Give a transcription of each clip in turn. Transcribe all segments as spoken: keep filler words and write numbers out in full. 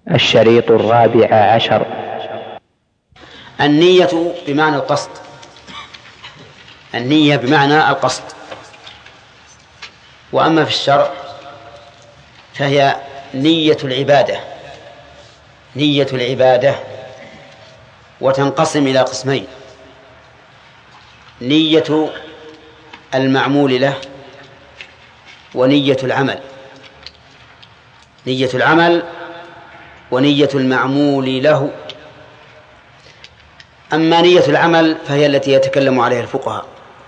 الشريط الرابع عشر. النية بمعنى القصد. النية بمعنى القصد. وأما في الشرع فهي نية العبادة نية العبادة وتنقسم إلى قسمين: نية المعمول له ونية العمل. نية العمل ونية المعمول له. أما نية العمل فهي التي يتكلم عليها الفقهاء،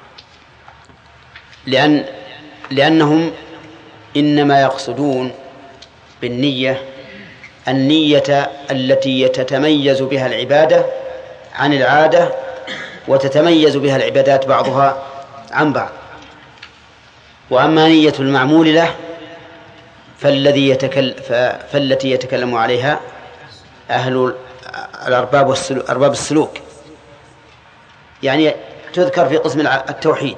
لأن لأنهم إنما يقصدون بالنية النية التي تتميز بها العبادة عن العادة، وتتميز بها العبادات بعضها عن بعض. وأما نية المعمول له فالذي يتكلم فالتي يتكلم عليها أهل الأرباب والسلوك أرباب السلوك، يعني تذكر في قسم التوحيد،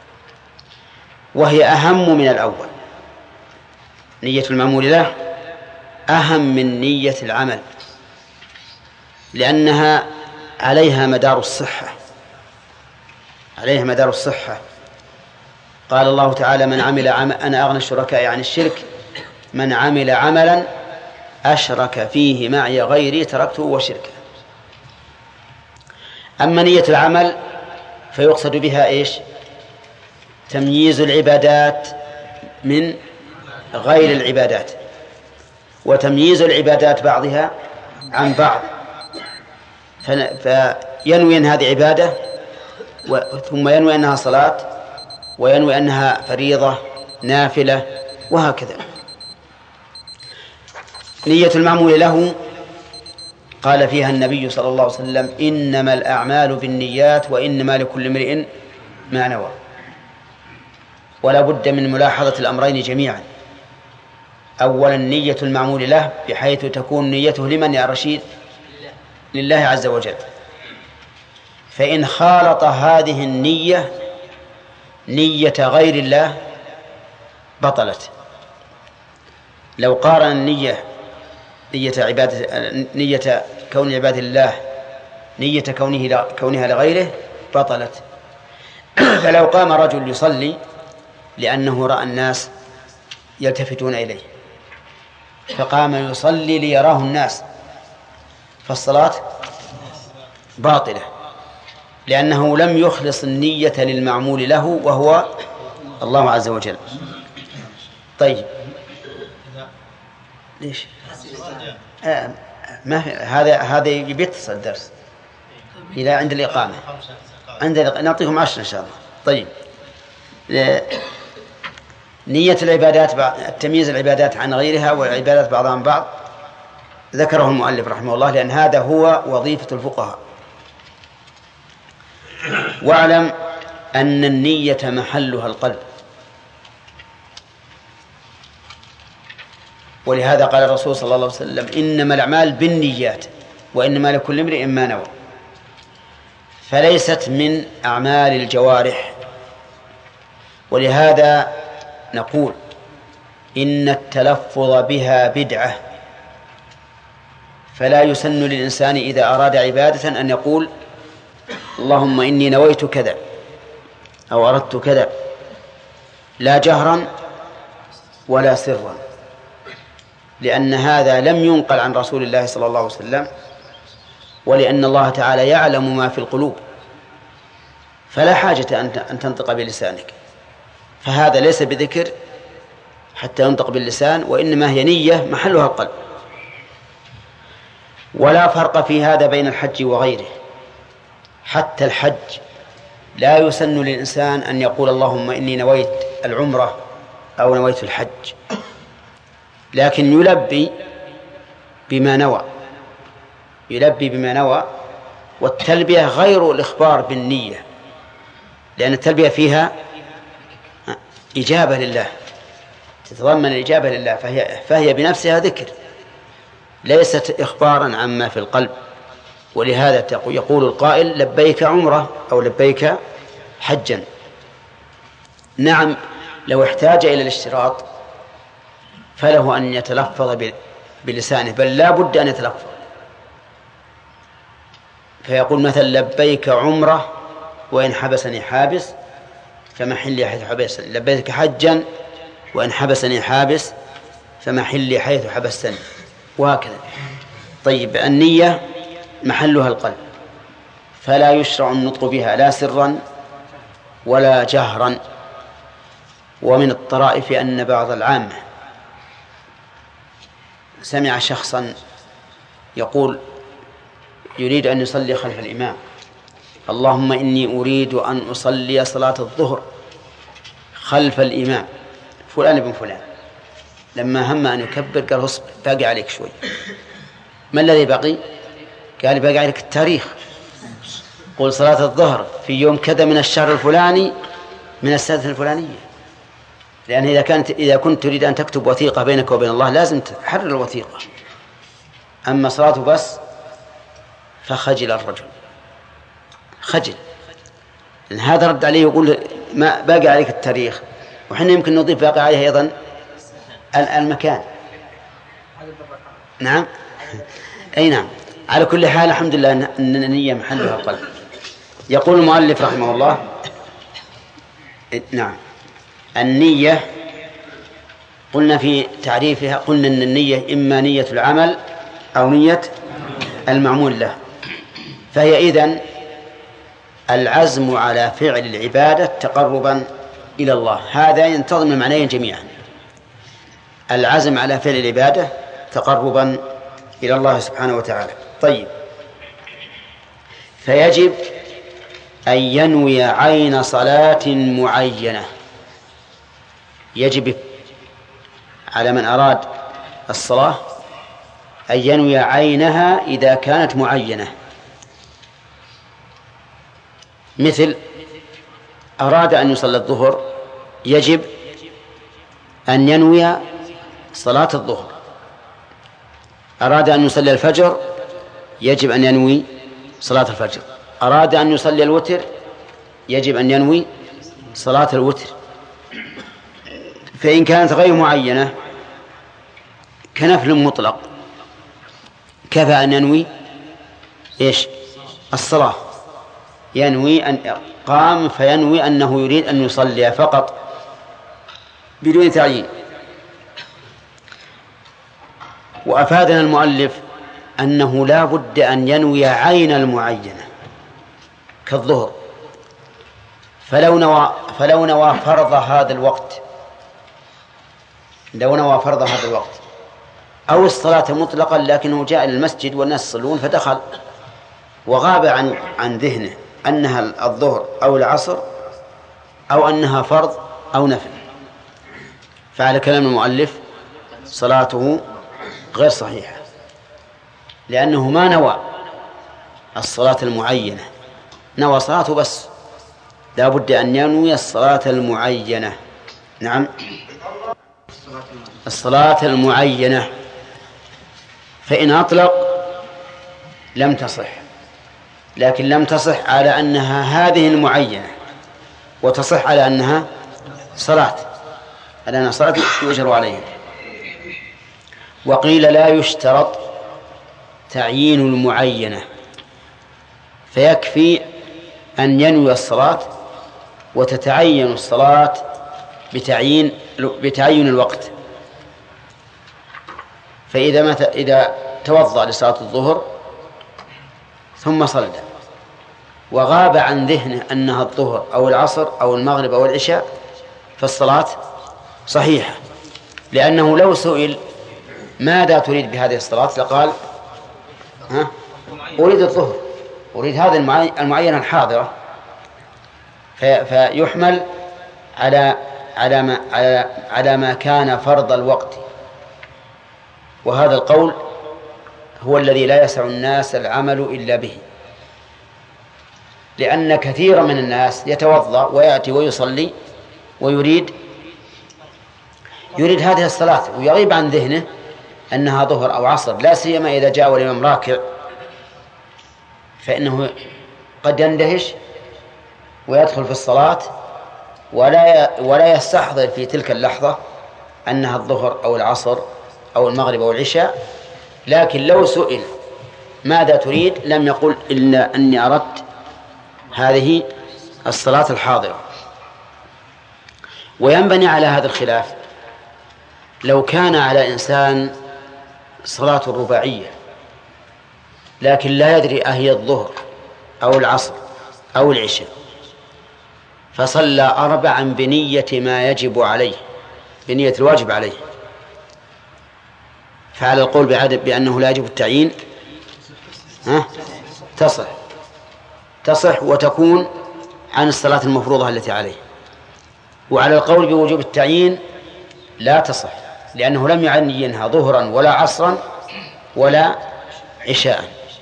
وهي أهم من الأول. نية المعمول له أهم من نية العمل، لأنها عليها مدار الصحة عليها مدار الصحة قال الله تعالى: من عمل عمل أنا أغنى الشركاء عن الشرك من عمل عملا أشرك فيه معي غيري تركته وشركه. أما نية العمل فيقصد بها إيش؟ تمييز العبادات من غير العبادات، وتمييز العبادات بعضها عن بعض، فينوي أن هذه عبادة ثم ينوي أنها صلاة، وينوي أنها فريضة نافلة، وهكذا. نية المعمول له قال فيها النبي صلى الله عليه وسلم: إنما الأعمال بالنيات وإنما لكل امرئ ما نوى. ولا بد من ملاحظة الأمرين جميعا. أولا نية المعمول له بحيث تكون نيته لمن يا رشيد؟ لله عز وجل. فإن خالط هذه النية نية غير الله بطلت. لو قارن النية نية عبادة نية كون عبادة الله نية كونه كونها لغيره بطلت. فلو قام رجل يصلي لأنه رأى الناس يلتفتون إليه فقام يصلي ليراه الناس، فالصلاة باطلة، لأنه لم يخلص النية للمعمول له وهو الله عز وجل. طيب ليش؟ آه ما في هذا هذا بيتصل الدرس إلى عند الإقامة. عند نعطيكم عشرة إن شاء الله. طيب، نية العبادات التمييز العبادات عن غيرها والعبادات بعضها عن بعض ذكره المؤلف رحمه الله، لأن هذا هو وظيفة الفقهاء. واعلم أن النية محلها القلب، ولهذا قال الرسول صلى الله عليه وسلم: إنما الأعمال بالنيات وإنما لكل امرئ ما نوى. فليست من أعمال الجوارح. ولهذا نقول إن التلفظ بها بدعة، فلا يسن للإنسان إذا أراد عبادة أن يقول: اللهم إني نويت كذا أو أردت كذا، لا جهرا ولا سرا، لأن هذا لم ينقل عن رسول الله صلى الله عليه وسلم، ولأن الله تعالى يعلم ما في القلوب، فلا حاجة أن تنطق بلسانك. فهذا ليس بذكر حتى ينطق باللسان، وإنما هي نية محلها القلب. ولا فرق في هذا بين الحج وغيره. حتى الحج لا يسن للإنسان أن يقول: اللهم إني نويت العمرة أو نويت الحج، لكن يلبي بما نوى يلبي بما نوى والتلبية غير الإخبار بالنية، لأن التلبية فيها إجابة لله، تتضمن الإجابة لله، فهي, فهي بنفسها ذكر، ليست إخبارا عما في القلب. ولهذا يقول القائل: لبيك عمرة أو لبيك حجا. نعم، لو احتاج إلى الاشتراط فله أن يتلفظ بلسانه، بل لا بد أن يتلفظ، فيقول مثلا لبيك عمرة وإن حبسني حابس فمحلي حيث حبسني، لبيك حجا وإن حبسني حابس فمحلي حيث حبستني، وهكذا. طيب النية محلها القلب، فلا يشرع النطق بها لا سرا ولا جهرا. ومن الطرائف أن بعض العامة سمع شخصا يقول يريد أن يصلي خلف الإمام: اللهم إني أريد أن أصلي صلاة الظهر خلف الإمام فلان بن فلان. لما هم أن يكبر قال اصبر باقي عليك شوي. ما الذي بقي؟ قال باقي عليك التاريخ، قل صلاة الظهر في يوم كذا من الشهر الفلاني من السنة الفلانية، لأن إذا كانت إذا كنت تريد أن تكتب وثيقة بينك وبين الله لازم تحرر الوثيقة. أما صلاة بس فخجل الرجل، خجل، لأن هذا رد عليه يقول ما باقي عليك التاريخ، وحنا يمكن نضيف باقي عليه أيضا المكان. نعم أي نعم. على كل حال الحمد لله أن النية محلها القلب. يقول المؤلف رحمه الله: نعم النية قلنا في تعريفها، قلنا أن النية إما نية العمل أو نية المعمول له، فهي إذن العزم على فعل العبادة تقربا إلى الله. هذا ينتظم المعنيين جميعا، العزم على فعل العبادة تقربا إلى الله سبحانه وتعالى. طيب، فيجب أن ينوي عين صلاة معينة، يجب على من أراد الصلاة أن ينوي عينها إذا كانت معينة. مثل أراد أن يصلي الظهر يجب أن ينوي صلاة الظهر، أراد أن يصلي الفجر يجب أن ينوي صلاة الفجر، أراد أن يصلي الوتر يجب أن ينوي صلاة الوتر. فإن كانت غير معينة كنفل مطلق كفى أن ينوي إيش؟ الصلاة، ينوي أن قام فينوي أنه يريد أن يصلي فقط بدون تعيين. وأفادنا المؤلف أنه لا بد أن ينوي عين المعينة كالظهر، فلو نوى فلو نوى فرض هذا الوقت لو نوى فرض هذا الوقت أو الصلاة مطلقا، لكنه جاء إلى المسجد والناس يصلون فدخل وغاب عن عن ذهنه أنها الظهر أو العصر أو أنها فرض أو نفل، فعلى كلام المؤلف صلاته غير صحيحة، لأنه ما نوى الصلاة المعينة، نوى صلاته بس، لا بد أن ينوي الصلاة المعينة. نعم الصلاة المعينة، فإن أطلق لم تصح، لكن لم تصح على أنها هذه المعينة، وتصح على أنها صلاة، على أنها صلاة يؤجر عليها. وقيل لا يشترط تعيين المعينة، فيكفي أن ينوي الصلاة وتتعين الصلاة بتعيين بتعين الوقت. فإذا مت... إذا توضأ لصلاة الظهر ثم صلى وغاب عن ذهنه أنها الظهر أو العصر أو المغرب أو العشاء فالصلاة صحيحة، لأنه لو سئل ماذا تريد بهذه الصلاة لقال ها أريد الظهر، أريد هذا المعينة الحاضرة، في... فيحمل على على ما على على ما كان فرض الوقت. وهذا القول هو الذي لا يسع الناس العمل إلا به، لأن كثيرا من الناس يتوضأ ويأتي ويصلي ويريد يريد هذه الصلاة ويغيب عن ذهنه أنها ظهر أو عصر، لا سيما إذا جاء والإمام راكع، فإنه قد يندهش ويدخل في الصلاة ولا ولا يستحضر في تلك اللحظة أنها الظهر أو العصر أو المغرب أو العشاء، لكن لو سئل ماذا تريد لم يقل إلا أني أردت هذه الصلاة الحاضرة. وينبني على هذا الخلاف لو كان على إنسان صلاة رباعية لكن لا يدري أهي الظهر أو العصر أو العشاء، فصلى أربعا بنية ما يجب عليه، بنية الواجب عليه، فعلى القول بعدد بأنه لا يجب التعيين ها تصح تصح وتكون عن الصلاة المفروضة التي عليه. وعلى القول بوجوب التعيين لا تصح، لأنه لم يعينها ظهرا ولا عصرا ولا عشاء.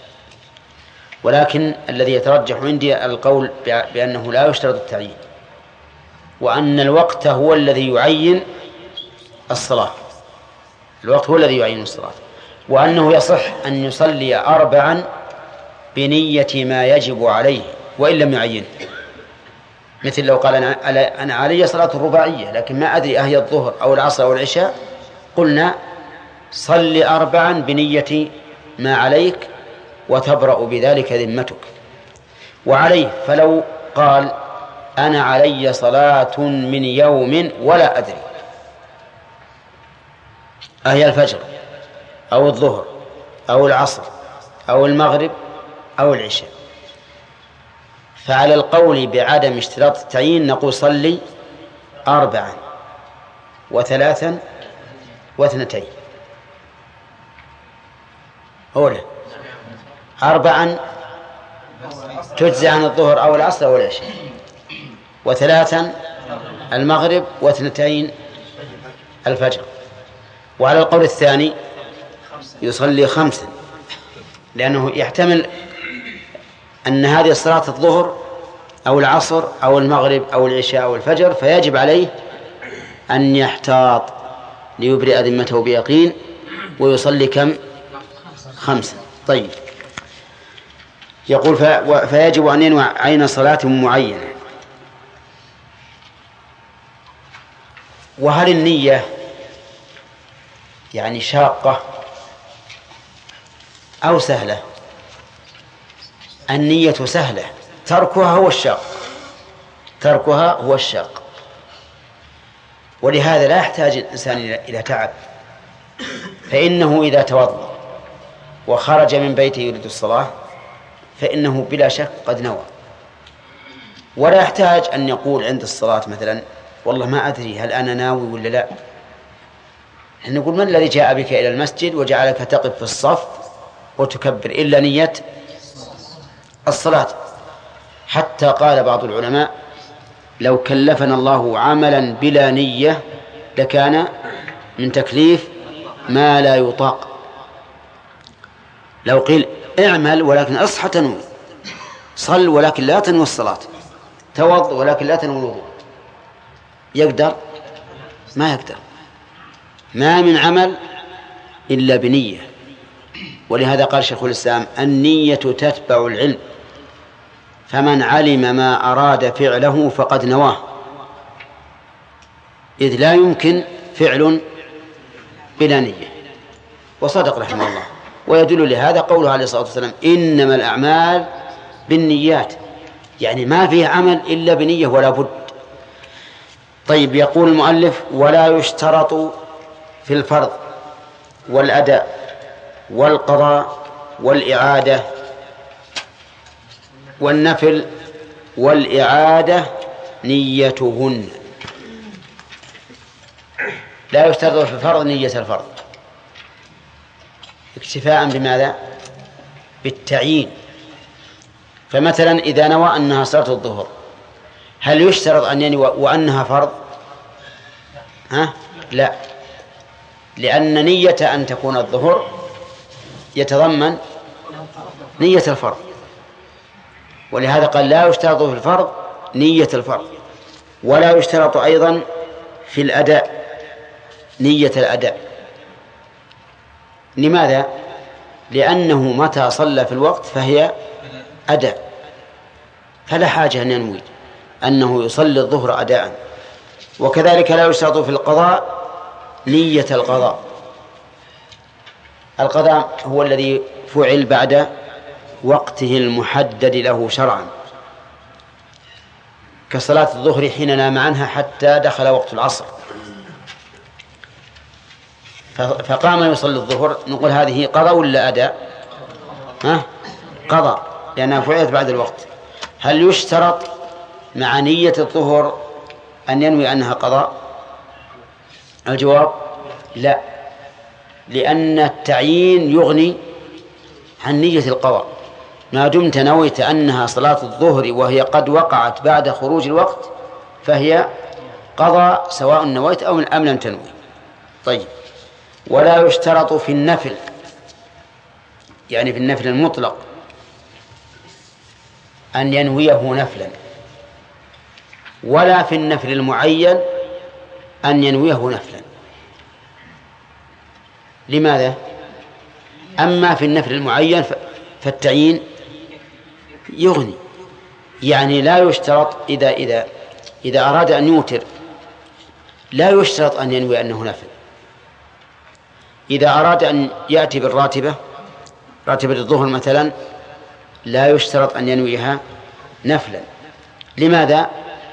ولكن الذي يترجح عندي القول بأنه لا يشترط التعيين، وأن الوقت هو الذي يعين الصلاة، الوقت هو الذي يعين الصلاة، وأنه يصح أن يصلي أربعا بنية ما يجب عليه وإن لم يعين. مثل لو قال أنا أنا علي صلاة الرباعية لكن ما أدري أهي الظهر أو العصر أو العشاء، قلنا صل أربعا بنية ما عليك وتبرأ بذلك ذمتك. وعليه فلو قال أنا علي صلاة من يوم ولا أدري أهي الفجر أو الظهر أو العصر أو المغرب أو العشاء، فعلى القول بعدم اشتراط التعيين نقول صلي أربعا وثلاثا واثنتين. أولا أربعا تجزي عن الظهر أو العصر أو العشاء، وثلاثا المغرب، واثنتين الفجر. وعلى القول الثاني يصلي خمسا، لأنه يحتمل أن هذه الصلاة الظهر أو العصر أو المغرب أو العشاء أو الفجر، فيجب عليه أن يحتاط ليبرئ ذمته بيقين ويصلي كم؟ خمسا. طيب، يقول فيجب أن ينوي عين صلاة معينة. وهل النية يعني شاقة أو سهلة؟ النية سهلة، تركها هو الشاق، تركها هو الشاق. ولهذا لا يحتاج الإنسان إلى تعب، فإنه إذا توضأ وخرج من بيته يريد الصلاة فإنه بلا شك قد نوى، ولا يحتاج أن يقول عند الصلاة مثلا والله ما أدري هل أنا ناوي ولا لا. نقول من الذي جاء بك إلى المسجد وجعلك تقف في الصف وتكبر إلا نية الصلاة؟ حتى قال بعض العلماء لو كلفنا الله عملا بلا نية لكان من تكليف ما لا يطاق. لو قيل اعمل ولكن اصحى تنوي، صل ولكن لا تنوي الصلاة، توض ولكن لا تنوي الوضوء، يقدر؟ ما يقدر. ما من عمل إلا بنية. ولهذا قال شيخ الإسلام النية تتبع العلم، فمن علم ما أراد فعله فقد نواه، إذ لا يمكن فعل بلا نية. وصدق رحمه الله. ويدل لهذا قوله عليه الصلاة والسلام إنما الأعمال بالنيات، يعني ما فيه عمل إلا بنية ولا بد. طيب، يقول المؤلف ولا يشترط في الفرض والأداء والقضاء والإعادة والنفل والإعادة نيتهن. لا يشترط في الفرض نية الفرض، اكتفاء بماذا؟ بالتعيين. فمثلا إذا نوى أنها صلاة الظهر هل يشترط أن ينوي وأنها فرض؟ ها؟ لا، لأن نية أن تكون الظهر يتضمن نية الفرض، ولهذا قال لا يشترط في الفرض نية الفرض، ولا يشترط أيضا في الأداء نية الأداء. لماذا؟ لأنه متى صلى في الوقت فهي أداء، فلا حاجة أن ينوي أنه يصلي الظهر أداء. وكذلك لا يشترط في القضاء نية القضاء، القضاء هو الذي فعل بعد وقته المحدد له شرعا، كصلاة الظهر حين نام عنها حتى دخل وقت العصر فقام يصلي الظهر، نقول هذه قضاء ولا أداء؟ ها؟ قضاء، لأنها فعلت بعد الوقت. هل يشترط مع نية الظهر أن ينوي أنها قضاء؟ الجواب لا، لأن التعيين يغني عن نية القضاء. ما دمت نويت أنها صلاة الظهر وهي قد وقعت بعد خروج الوقت فهي قضاء سواء نويت أو أم لم تنوي. طيب، ولا يشترط في النفل، يعني في النفل المطلق، أن ينويه نفلا، ولا في النفل المعين أن ينويه نفلا. لماذا؟ أما في النفل المعين فالتعيين يغني، يعني لا يشترط إذا إذا إذا أراد أن يوتر لا يشترط أن ينوي أنه نفل. إذا أراد أن يأتي بالراتبة، راتبة الظهر مثلا، لا يشترط أن ينويها نفلا. لماذا؟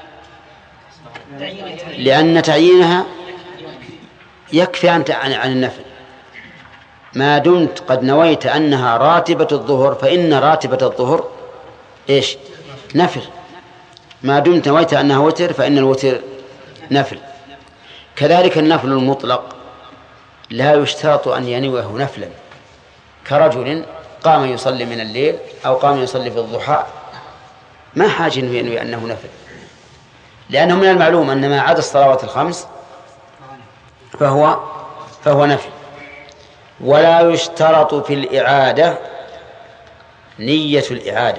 لأن تعيينها يكفي عن عن النفل. ما دمت قد نويت أنها راتبة الظهر فإن راتبة الظهر إيش؟ نفل. ما دمت نويت أنها وتر فإن الوتر نفل. كذلك النفل المطلق لا يشترط أن ينويه نفلا، كرجل قام يصلي من الليل أو قام يصلي في الضحى، ما حاجة أنه ينوي أنه نفل، لأنه من المعلوم أن ما عدا الصلوات الخمس فهو فهو نفل. ولا يشترط في الإعادة نية الإعادة.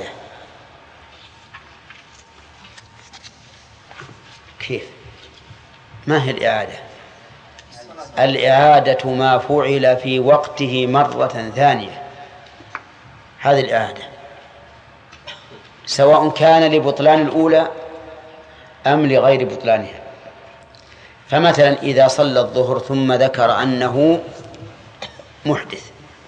كيف؟ ما هي الإعادة؟ الإعادة ما فعل في وقته مرة ثانية، هذه الإعادة، سواء كان لبطلان الأولى أم لغير بطلانها. فمثلا إذا صلى الظهر ثم ذكر أنه محدث،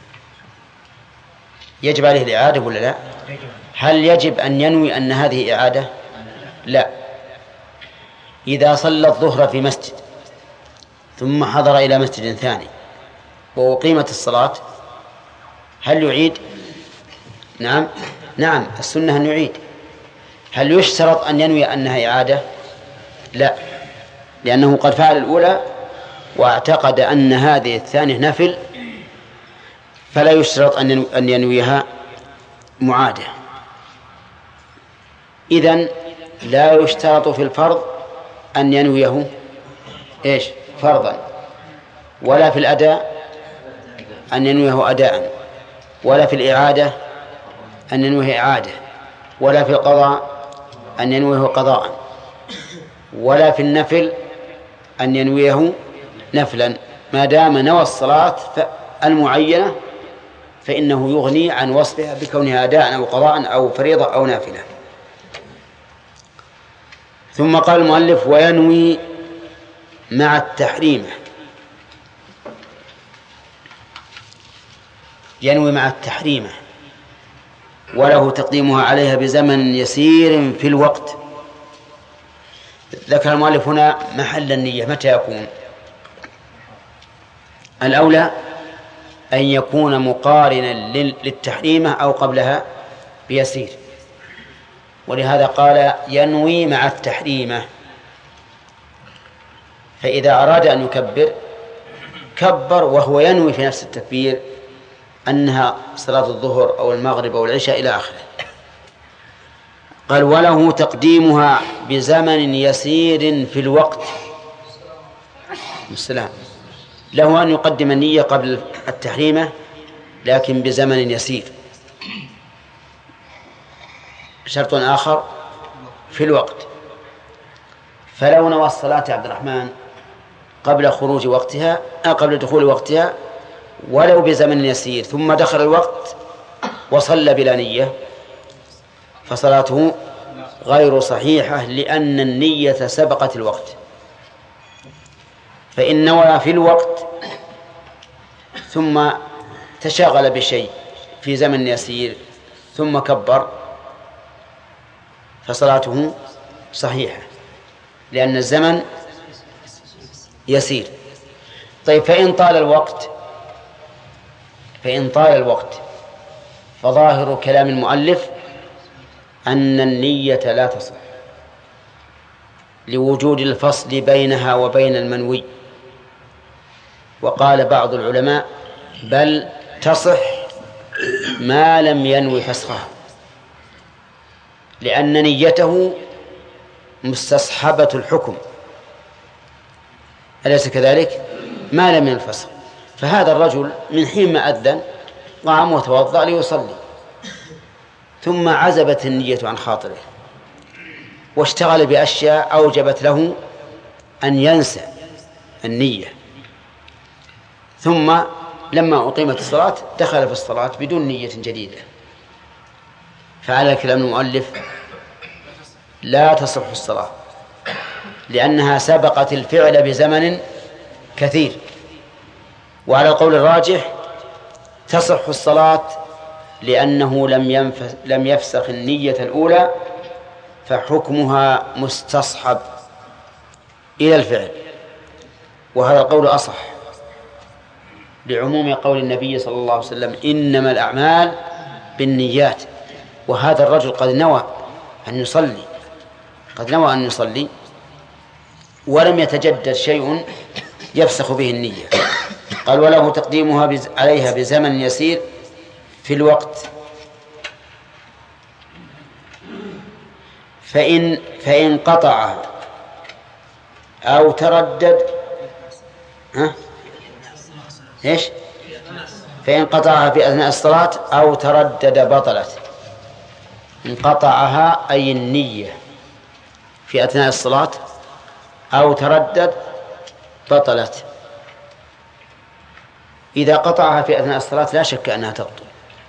يجب عليه الإعادة ولا لا؟ هل يجب أن ينوي أن هذه إعادة؟ لا. إذا صلى الظهر في مسجد ثم حضر إلى مسجد ثاني وأقيمت الصلاة، هل يعيد؟ نعم نعم السنة أن يعيد. هل يشترط أن ينوي أنها إعادة؟ لا، لأنه قد فعل الأولى واعتقد أن هذه الثانية نفل، فلا يشترط أن ينويها معادة. إذن لا يشترط في الفرض أن ينويه إيش؟ فرضا، ولا في الأداء أن ينويه أداء، ولا في الإعادة أن ينويه إعادة، ولا في القضاء أن ينويه قضاء، ولا في النفل أن ينويه نفلا. ما دام نوى الصلاة المعينة فإنه يغني عن وصفها بكونها أداء أو قضاء أو فريضة أو نافلة. ثم قال المؤلف: وينوي مع التحريم. ينوي مع التحريم وله تقديمها عليها بزمن يسير في الوقت. ذكر المؤلف هنا محل النية متى يكون. الأولى أن يكون مقارنا للتحريمة أو قبلها بيسير، ولهذا قال ينوي مع التحريمة. فإذا أراد أن يكبر كبر وهو ينوي في نفس التكبير أنها صلاة الظهر أو المغرب أو العشاء إلى آخره. قال وله تقديمها بزمن يسير في الوقت. السلام. له أن يقدم النية قبل التحريمة لكن بزمن يسير. شرط آخر في الوقت، فلو نوى الصلاة عبد الرحمن قبل خروج وقتها أو قبل دخول وقتها ولو بزمن يسير ثم دخل الوقت وصلى بلا نية فصلاته غير صحيحة، لأن النية سبقت الوقت. فإن نوى في الوقت ثم تشاغل بشيء في زمن يسير ثم كبر فصلاته صحيحة لأن الزمن يسير. طيب فإن طال الوقت فإن طال الوقت فظاهر كلام المؤلف أن النية لا تصح لوجود الفصل بينها وبين المنوي. وقال بعض العلماء بل تصح ما لم ينوي فسخها، لأن نيته مستصحبة الحكم، أليس كذلك؟ ما لم ينفسخ. فهذا الرجل من حين ما أذن قام وتوضأ ليصلي، ثم عزبت النية عن خاطره واشتغل بأشياء أوجبت له أن ينسى النية، ثم لما أقيمت الصلاة دخل في الصلاة بدون نية جديدة. فعلى كلام المؤلف لا تصح الصلاة لأنها سبقت الفعل بزمن كثير. وعلى القول الراجح تصح الصلاة لأنه لم لم يفسخ النية الأولى فحكمها مستصحب إلى الفعل، وهذا القول أصح لعموم قول النبي صلى الله عليه وسلم إنما الأعمال بالنيات. وهذا الرجل قد نوى أن يصلي قد نوى أن يصلي ولم يتجدد شيء يفسخ به النية. قال وله تقديمها بز... عليها بزمن يسير في الوقت، فإن فإن قطعها أو تردد ها إيش فإن قطعها في أثناء الصلاة أو تردد بطلت. انقطعها أي النية في أثناء الصلاة أو تردد بطلت. إذا قطعها في أثناء الصلاة لا شك أنها تبطل،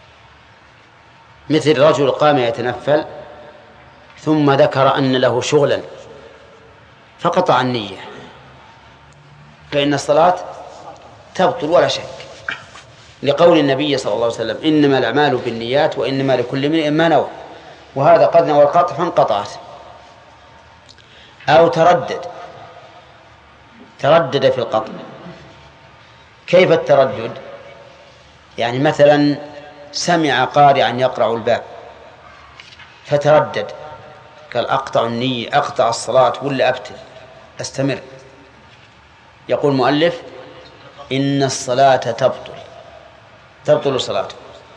مثل رجل قام يتنفل ثم ذكر أن له شغلا فقطع النية، فإن الصلاة تبطل ولا شك، لقول النبي صلى الله عليه وسلم إنما الأعمال بالنيات وإنما لكل امرئ ما نوى، وهذا قد نوى القطع فانقطعت. أو تردد تردد في القطع. كيف التردد؟ يعني مثلا سمع قارئا يقرع الباب فتردد، قال أقطع النية أقطع الصلاة ولا أبتل أستمر. يقول المؤلف إن الصلاة تبطل تبطل صلاته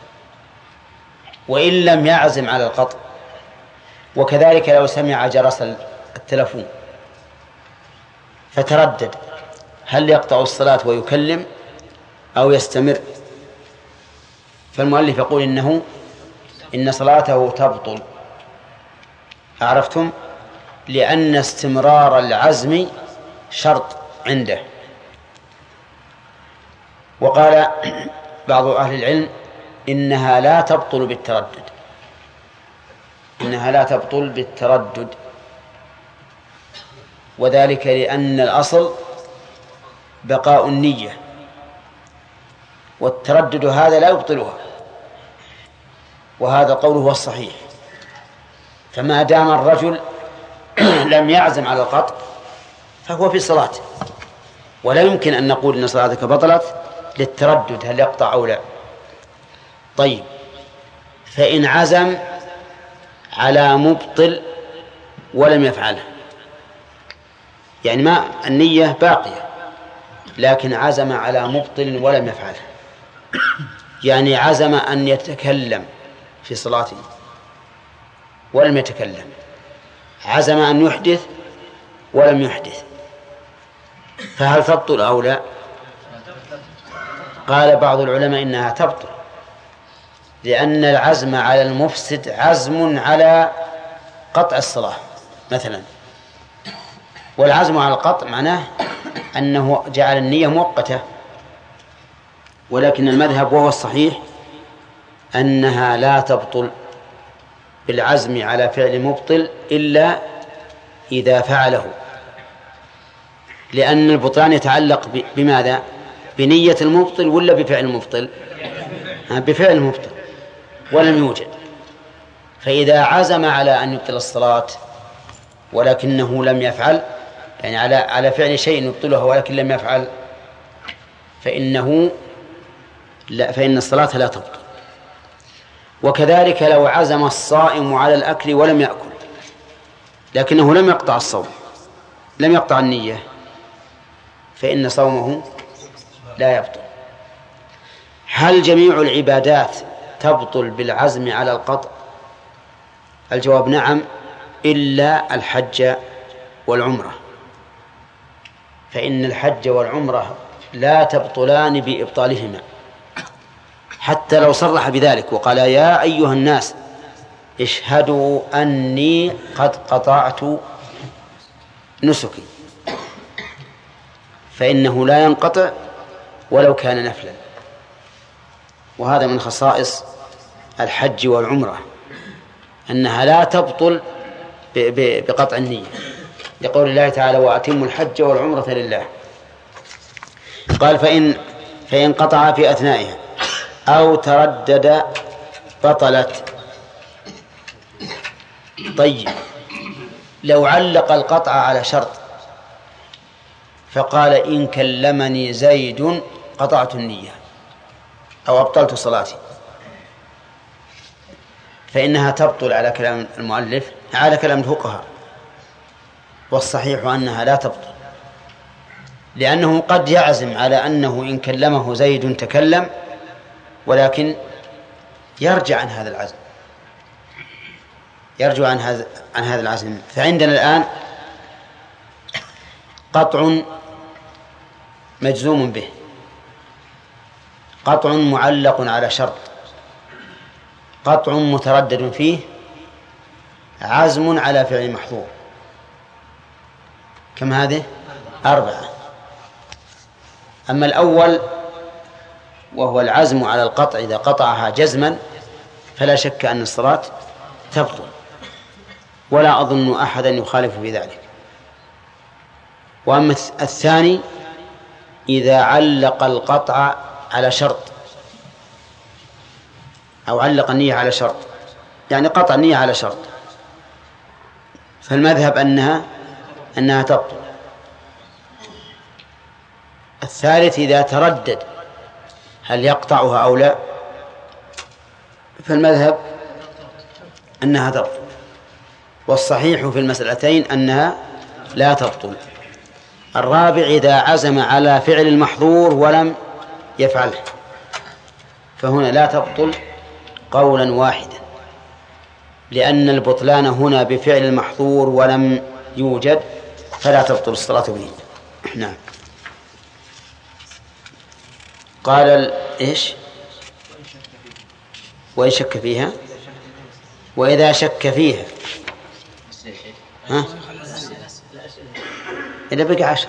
وإن لم يعزم على القطع. وكذلك لو سمع جرس التلفون فتردد هل يقطع الصلاة ويكلم أو يستمر، فالمؤلف يقول إنه إن صلاته تبطل. عرفتم؟ لأن استمرار العزم شرط عنده. وقال بعض أهل العلم إنها لا تبطل بالتردد إنها لا تبطل بالتردد وذلك لأن الأصل بقاء النية، والتردد هذا لا يبطلها، وهذا قوله هو الصحيح. فما دام الرجل لم يعزم على القطع فهو في صلاة، ولا يمكن أن نقول إن صلاتك بطلت للتردد هل يقطع أو لا. طيب فإن عزم على مبطل ولم يفعله، يعني ما النية باقية لكن عزم على مبطل ولم يفعله، يعني عزم أن يتكلم في صلاته ولم يتكلم، عزم أن يحدث ولم يحدث، فهل تبطل أو لا؟ قال بعض العلماء إنها تبطل، لأن العزم على المفسد عزم على قطع الصلاة مثلا، والعزم على القطع معناه أنه جعل النية مؤقتة. ولكن المذهب وهو الصحيح أنها لا تبطل بالعزم على فعل مبطل إلا إذا فعله، لأن البطلان يتعلق بماذا؟ بنية المبطل ولا بفعل المبطل؟ بفعل مبطل ولم يوجد. فإذا عزم على أن يبطل الصلاة ولكنه لم يفعل، يعني على على فعل شيء يبطلها ولكن لم يفعل، فإنه لا فإن الصلاة لا تبطل. وكذلك لو عزم الصائم على الأكل ولم يأكل لكنه لم يقطع الصوم، لم يقطع النية، فإن صومه لا يبطل. هل جميع العبادات تبطل بالعزم على القطع؟ الجواب نعم، إلا الحج والعمرة، فإن الحج والعمرة لا تبطلان بإبطالهما، حتى لو صرح بذلك وقال يا أيها الناس اشهدوا أني قد قطعت نسكي، فإنه لا ينقطع ولو كان نفلا. وهذا من خصائص الحج والعمرة أنها لا تبطل بقطع النية، لقول الله تعالى وأتموا الحج والعمرة لله. قال فإن فإن قطع في أثنائها أو تردد بطلت. طيب، لو علق القطع على شرط فقال إن كلمني زيد قطعت النية أو أبطلت صلاتي، فإنها تبطل على كلام المؤلف، على كلام الفقهاء، والصحيح أنها لا تبطل، لأنه قد يعزم على أنه إن كلمه زيد تكلم، ولكن يرجع عن هذا العزم، يرجع عن هذا عن هذا العزم. فعندنا الآن قطع مجزوم به، قطع معلق على شرط، قطع متردد فيه، عزم على فعل محظور. كم هذه؟ أربعة. أما الأول وهو العزم على القطع إذا قطعها جزما فلا شك أن الصلاة تبطل، ولا أظن أحدا يخالف في ذلك. وأما الثاني إذا علق القطع على شرط أو علق النية على شرط، يعني قطع النية على شرط، فالمذهب أنها أنها تبطل. الثالث إذا تردد هل يقطعها أو لا، فالمذهب أنها تبطل، والصحيح في المسألتين أنها لا تبطل. الرابع إذا عزم على فعل المحظور ولم يفعله، فهنا لا تبطل قولا واحدا، لأن البطلان هنا بفعل المحظور ولم يوجد، فلا تبطل الصلاة به. نعم. قال ال... إيش وإن شك فيها، وإذا شك فيها ها؟ إذا بقى عشر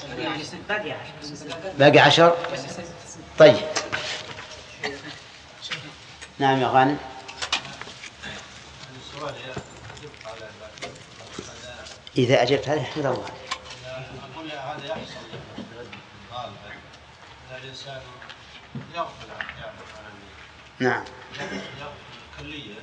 باقي عشر. طيب نعم يا غانم. إذا أجبت هذه حمد الله. هذا يحصل غالبا الإنسان يغفل عن نعم كليا،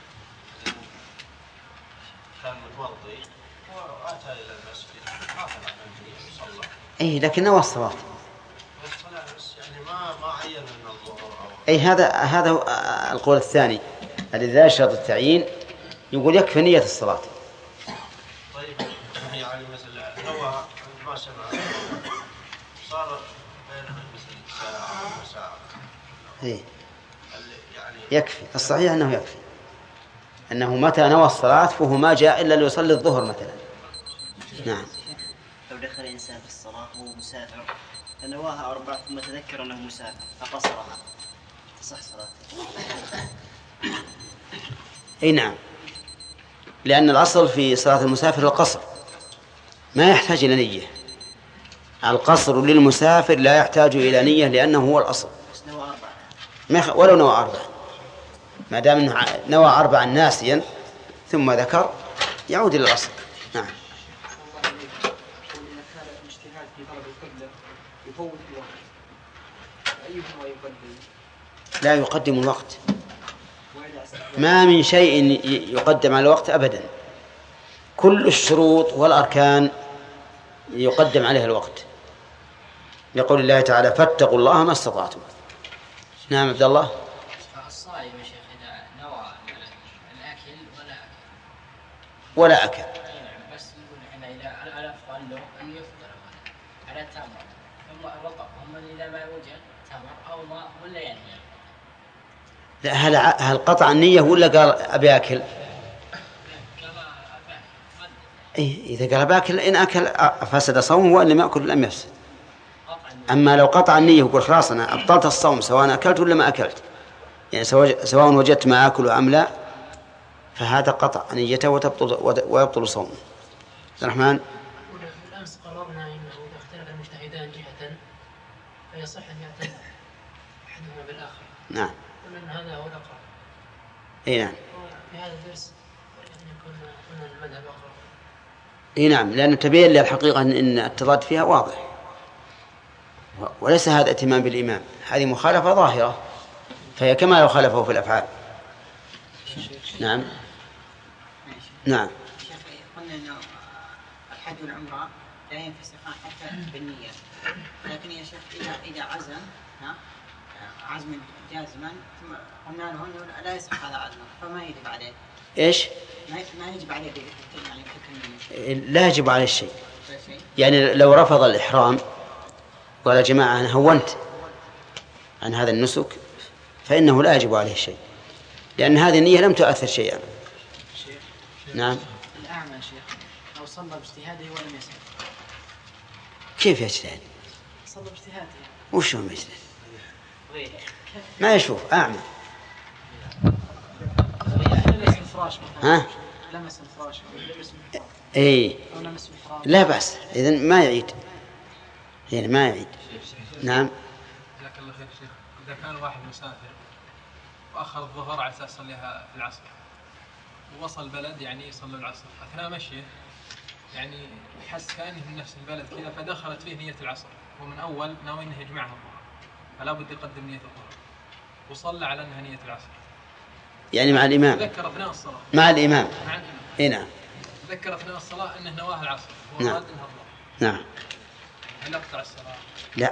كان متوضي وأتى إلى المسجد ما طلع منه صلى. أي لكن نوى الصلاة. بس يعني ما ما عين من الظهر أو. أي هذا هذا القول الثاني الذي لا يشترط التعيين، يقول يكفي نية الصلاة. طيب يعني مثل نوى ما سمع صار بينهم مثل ساعة وساعة. إيه يكفي. الصحيح أنه يكفي، أنه متى نوى الصلاة فهو ما جاء إلا ليصلي الظهر مثلا. نعم. لو دخل إنسان في الصلاة وهو مسافر فنواها أربعة ثم تذكر أنه مسافر فقصرها تصح صلاته؟ أي نعم، لأن الأصل في صلاة المسافر القصر، ما يحتاج إلى نية. القصر للمسافر لا يحتاج إلى نية لأنه هو الأصل. ولو نوى أربعة، ما دام أنه نوى أربعا ناسيا ثم ذكر يعود إلى الأصل. نعم. لا يقدم الوقت، ما من شيء يقدم على الوقت أبدا، كل الشروط والأركان يقدم عليها الوقت، يقول الله تعالى فاتقوا الله ما استطعتم. نعم عبد الله. الصائم يا شيخ إذا نوى الأكل ولا أكل ولا أكل بس يقول إحنا إذا على أفضل له أن يفطر على تمر ثم الرطب، هم إذا ما وجد تمر أو ماء ولا يعني لا، هل هل قطع النية ولا قال أبي أكل؟ إيه إذا قال أبي أكل إن أكل فسد صومه، وإن لم يأكل لم يفسد. أما لو قطع النية ويقول خلاص أنا أبطلت الصوم سواء أكلت ولا ما أكلت، يعني سواء وجدت ما أكل أم لا، فهذا قطع نيته وتبطل ويبطل صومه. عبد الرحمن. بالأمس قررنا أنه إذا اختلف المجتهدان جهة فيصح أن يعتمد أحدهما بالآخر. نعم. ومن هذا هو الأقرب. إيه نعم. في هذا الدرس أن يكون هنا المذهب أقرب. إيه نعم، لأن تبين لي الحقيقة أن التضاد فيها واضح، وليس هذا ائتمام بالإمام، هذه مخالفة ظاهرة، فهي كما لو خالفه في الأفعال. نعم. نعم. شيخ قلنا أن الحج والعمرة لا ينفسخان حتى بالنية، لكن يا شيخ إذا إذا عزم ها عزم جازما ثم قلنا له أنه لا يصح هذا عزمه فما يجب عليه. إيش؟ ما يجب عليه يعني كالنية. لا يجب عليه الشيء. يعني لو رفض الإحرام وقال يا جماعة أنا هونت عن هذا النسك فإنه لا يجب عليه شيء، لأن هذه النية لم تؤثر شيئا. شيخ. نعم. الأعمى شيخ لو صلى باجتهاده ولم يسأل. كيف يجتهد؟ صلى باجتهاده. وش هو يجتهد؟ ما يشوف أعمى. لمس الفراش مثلا. ها؟ لمس الفراش لمس الفراش. إيه. أو لمس الفراش. لا بأس، إذن ما يعيد، يعني ما يعيد. نعم. جزاك الله خير شيخ. إذا كان واحد مسافر وأخر الظهر على أساس يصليها في العصر ووصل البلد يعني يصلي العصر، أثناء مشيه يعني حس كأنه من نفس البلد كذا فدخلت فيه نية العصر، ومن أول ناوي أنه يجمعها الظهر، فلا بد يقدم نية الظهر وصلى على أنها نية العصر. يعني مع الإمام. تذكر أثناء الصلاة. مع الإمام. مع الإمام. إيه نعم. تذكر أثناء الصلاة أنه نواه العصر هو نعم. راد أنها الظهر. نعم. هل يقطع الصلاة؟ لا،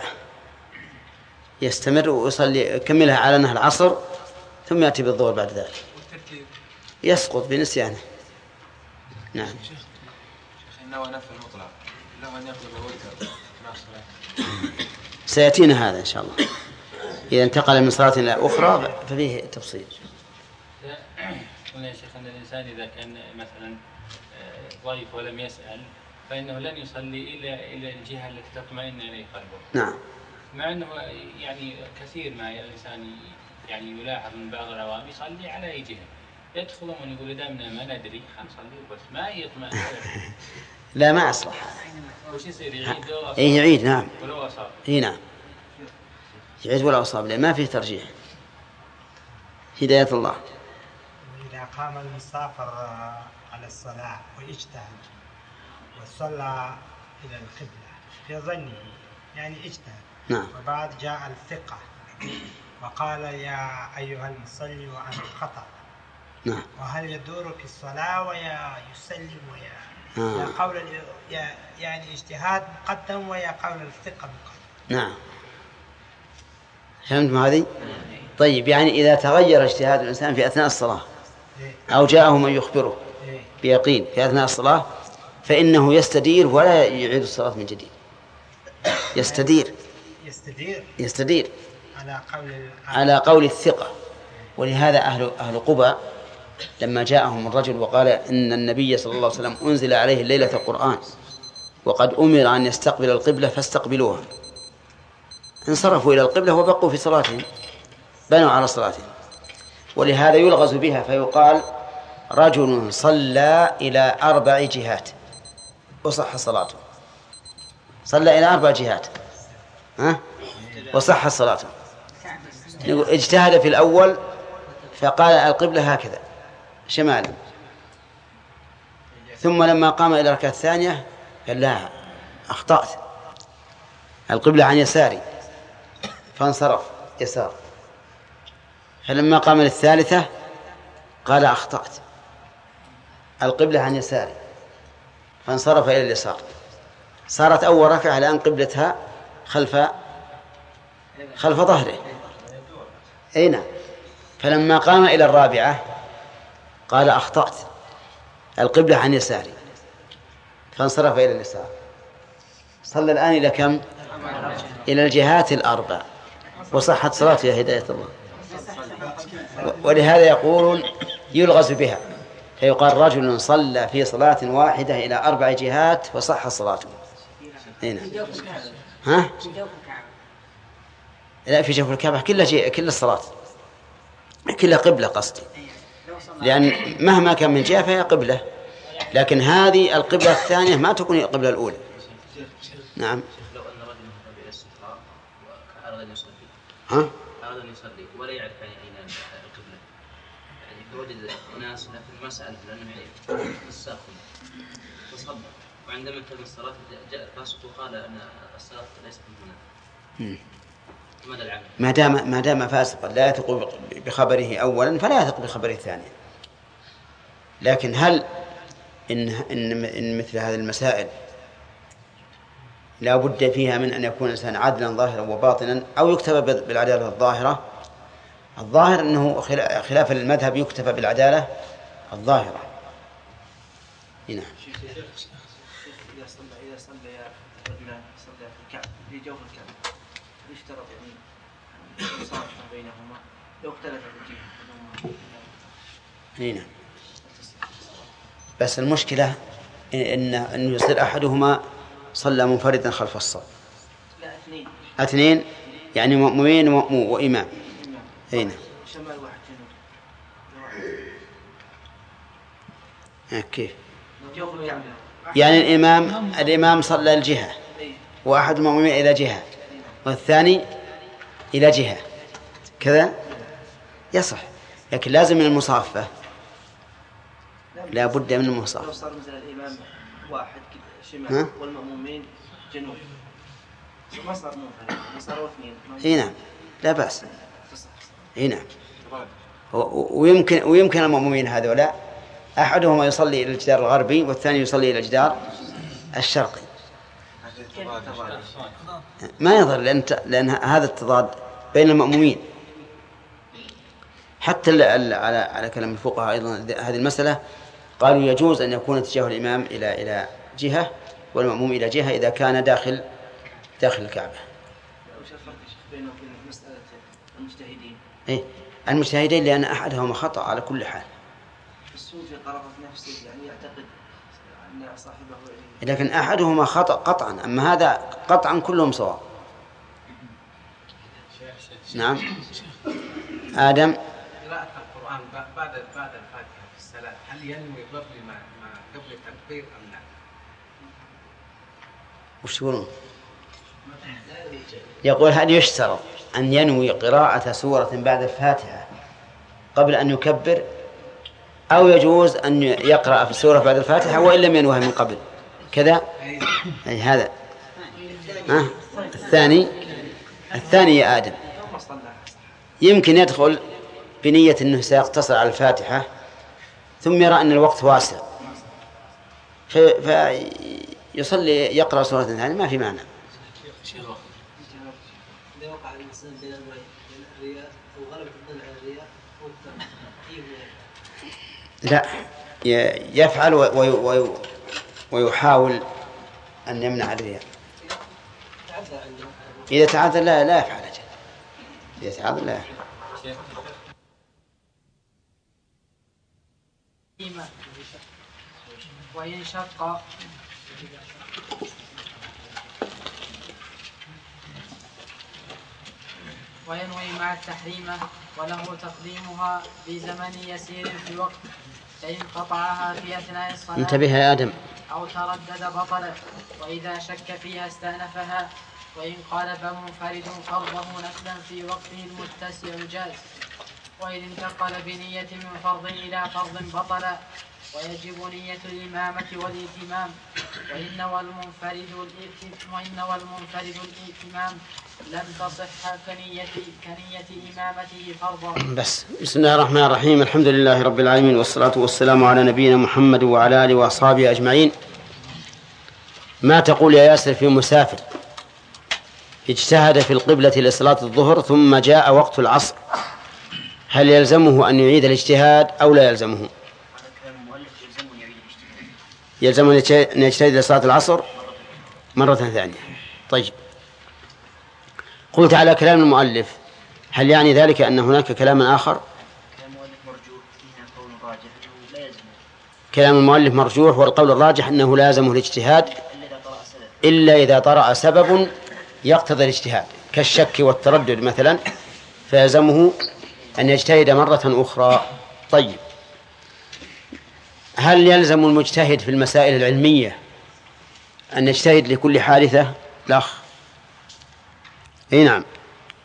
يستمر ويصلي كملها على أنها العصر ثم يأتي بالظهر بعد ذلك. والترتيب يسقط بنسيانه. نعم. شيخ إنه نفي المطلق له أن يطلب الوتر مع الصلاة. سيأتينا هذا إن شاء الله إذا انتقل من صلاة إلى أخرى ففيه تفصيل. قلنا يا شيخ أن الإنسان إذا كان مثلا ضيف ولم يسأل فإنه لن يصلي إلا إلى الجهة التي تطمئن إليه قلبه. نعم. مع أنه يعني كثير ما الإنسان يعني يلاحظ من بعض العوام يصلي على أي جهة، يدخلون يقول دامنا ما ندري حنصلي بس ما يطمئن. لا ما أصلح. وش يصير يعيد لو أصاب؟ إيه يعيد نعم. ولو أصاب. إيه نعم. يعيد ولا أصاب لأن ما فيه ترجيح. هداية الله. إذا قام المسافر على الصلاة واجتهد وصلى إلى القبلة في ظنه يعني اجتهد. نعم. وبعد جاء الثقة وقال يا أيها المصلي وأنا خطأ. نعم. وهل يدور في الصلاة ويا يسلم ويا آه. يا قول يا يعني اجتهاد مقدم ويا قول الثقة مقدم. نعم. فهمتم هذه؟ طيب يعني إذا تغير اجتهاد الإنسان في أثناء الصلاة أو جاءه من يخبره بيقين في أثناء الصلاة فإنه يستدير ولا يعيد الصلاة من جديد. يستدير. يستدير. يستدير. على قول على قول الثقة. ولهذا أهل أهل قباء لما جاءهم الرجل وقال إن النبي صلى الله عليه وسلم أنزل عليه الليلة القرآن وقد أمر أن يستقبل القبلة فاستقبلوها، انصرفوا إلى القبلة وبقوا في صلاتهم، بنوا على صلاتهم. ولهذا يلغز بها فيقال رجل صلى إلى أربع جهات وصح صلاته. صلى إلى أربع جهات ها وصح صلاته. اجتهد في الأول فقال القبلة هكذا شمالا، ثم لما قام إلى الركعة الثانية قال لا أخطأت القبلة عن يساري فانصرف يسار. فلما قام للثالثة قال أخطأت، القبلة عن يساري، فانصرف إلى اليسار. صارت أول ركعة الآن قبلتها خلف خلف ظهره. أي نعم. فلما قام إلى الرابعة قال أخطأت، القبلة عن يساري، فانصرف إلى اليسار. صلى الآن إلى كم؟ إلى الجهات الأربع، وصحت صلاته يا هداية الله. ولهذا يقولون يلغز بها، فيقال رجل صلى في صلاة واحدة إلى أربع جهات وصح صلاته. هنا ها؟ لا، في جوف الكعبة كل جي... كل الصلاة كلها قبلة قصدي، لأن مهما كان من جهة فهي قبلة، لكن هذه القبلة الثانية ما تكون القبلة الأولى. نعم. لو أن رجل إلى السترة وأراد أن يصلي ها؟ أراد أن يصلي ولا يعرف أين القبلة، يعني فوجد ناس في المسألة لأنه الساخن فصلى، وعندما انتهى الصلاة جاء الفاسق وقال أن الصلاة ليست من هنا. ماذا العمل؟ ما دام ما دام فاسقا لا يثق بخبره أولا فلا يثق بخبره ثانيا. لكن هل إن إن إن مثل هذه المسائل لا بد فيها من أن يكون الإنسان عادلا ظاهرا وباطنا، أو يكتفى بالعدالة الظاهرة؟ الظاهر أنه خلاف المذهب يكتفى بالعدالة الظاهرة. هنا إذا صلى إذا صلى رجلان صلى في الكعبة في جوف الكعبة يشترط يعني مصافحة بينهما لو اختلفت الجهة. هنا بس المشكلة إن أن يصير أحدهما صلى منفردا خلف الصف. لا اثنين. اثنين يعني مؤمنين وإمام. هنا شمال واحد جنوب. كيف؟ جوف الكعبة. يعني الإمام الإمام صلى الجهة وأحد المؤمنين إلى جهة والثاني إلى جهة كذا يصح، لكن لازم من المصافة، لا بد من المصافة. لو صار مثلا الإمام واحد شمال والمأمومين جنوب ما صار منفرد، صاروا اثنين. هنا لا بأس. هنا ويمكن ويمكن المأمومين هذولا أحدهما يصلي إلى الجدار الغربي والثاني يصلي إلى الجدار الشرقي، ما يضر، لأن لأن هذا التضاد بين المأمومين. حتى على على كلام الفقهاء أيضا هذه المسألة قالوا يجوز أن يكون اتجاه الإمام إلى إلى جهة والمأموم إلى جهة إذا كان داخل داخل الكعبة. وش الفرق بينه وبين مسألة المجتهدين؟ إيه المجتهدين لأن أحدهما خطأ على كل حال. السود في طرف نفسه يعني يعتقد أن صاحبه. لكن أحدهما خطأ قطعا، أما هذا قطعا كلهم صواب. نعم. آدم. قراءة القرآن بعد بعد الفاتحة في الصلاة هل ينوي قبل ما ما قبل التكبير أم لا؟ وش يقولون؟ يقول هل يشترط أن ينوي قراءة سورة بعد الفاتحة قبل أن يكبر، أو يجوز أن يقرأ في السورة بعد الفاتحة وإن لم ينوها من قبل كذا؟ أي هذا ها؟ الثاني الثاني يا آدم يمكن يدخل بنية أنه سيقتصر على الفاتحة ثم يرى أن الوقت واسع فيصلي يقرأ سورة ثانية، ما في معنى. إذا وقع الإنسان بين أمرين، بين الرياء أو غلبة الظن على الرياء لا يفعل ويحاول أن يمنع الرياء. إذا تعذر لا لا يفعل أجل. إذا تعذر لا يفعل. وإن شق وينوي مع التحريمة وله تقديمها بزمن يسير في وقت، فإن قطعها في أثناء الصلاة انتبه يا آدم أو تردد بطلت، وإذا شك فيها استأنفها، وإن قالب منفرد فرضه نفلا في وقته المتسع جاز. وإذ انتقل بنية من فرض إلى فرض بطل، ويجب نية الإمامة والإتمام، وإن والمنفرد الإتمام وإن والمنفرد الإتمام لم تصح كنية كنية إمامته فرضا. بس بسم الله الرحمن الرحيم. الحمد لله رب العالمين، والصلاة والسلام على نبينا محمد وعلى آله وأصحابه أجمعين. ما تقول يا ياسر في مسافر اجتهد في القبلة لصلاة الظهر ثم جاء وقت العصر، هل يلزمه أن يعيد الاجتهاد أو لا يلزمه؟ يلزمه أن يجتهد لصلاة العصر مرة ثانية. طيب، قلت على كلام المؤلف، هل يعني ذلك أن هناك كلاما آخر؟ كلام المؤلف مرجوح، والقول الراجح أنه لازمه الاجتهاد إلا إذا طرأ سبب يقتضي الاجتهاد كالشك والتردد مثلا، فيلزمه أن يجتهد مرة أخرى. طيب، هل يلزم المجتهد في المسائل العلمية أن يجتهد لكل حادثة؟ لا. اي نعم،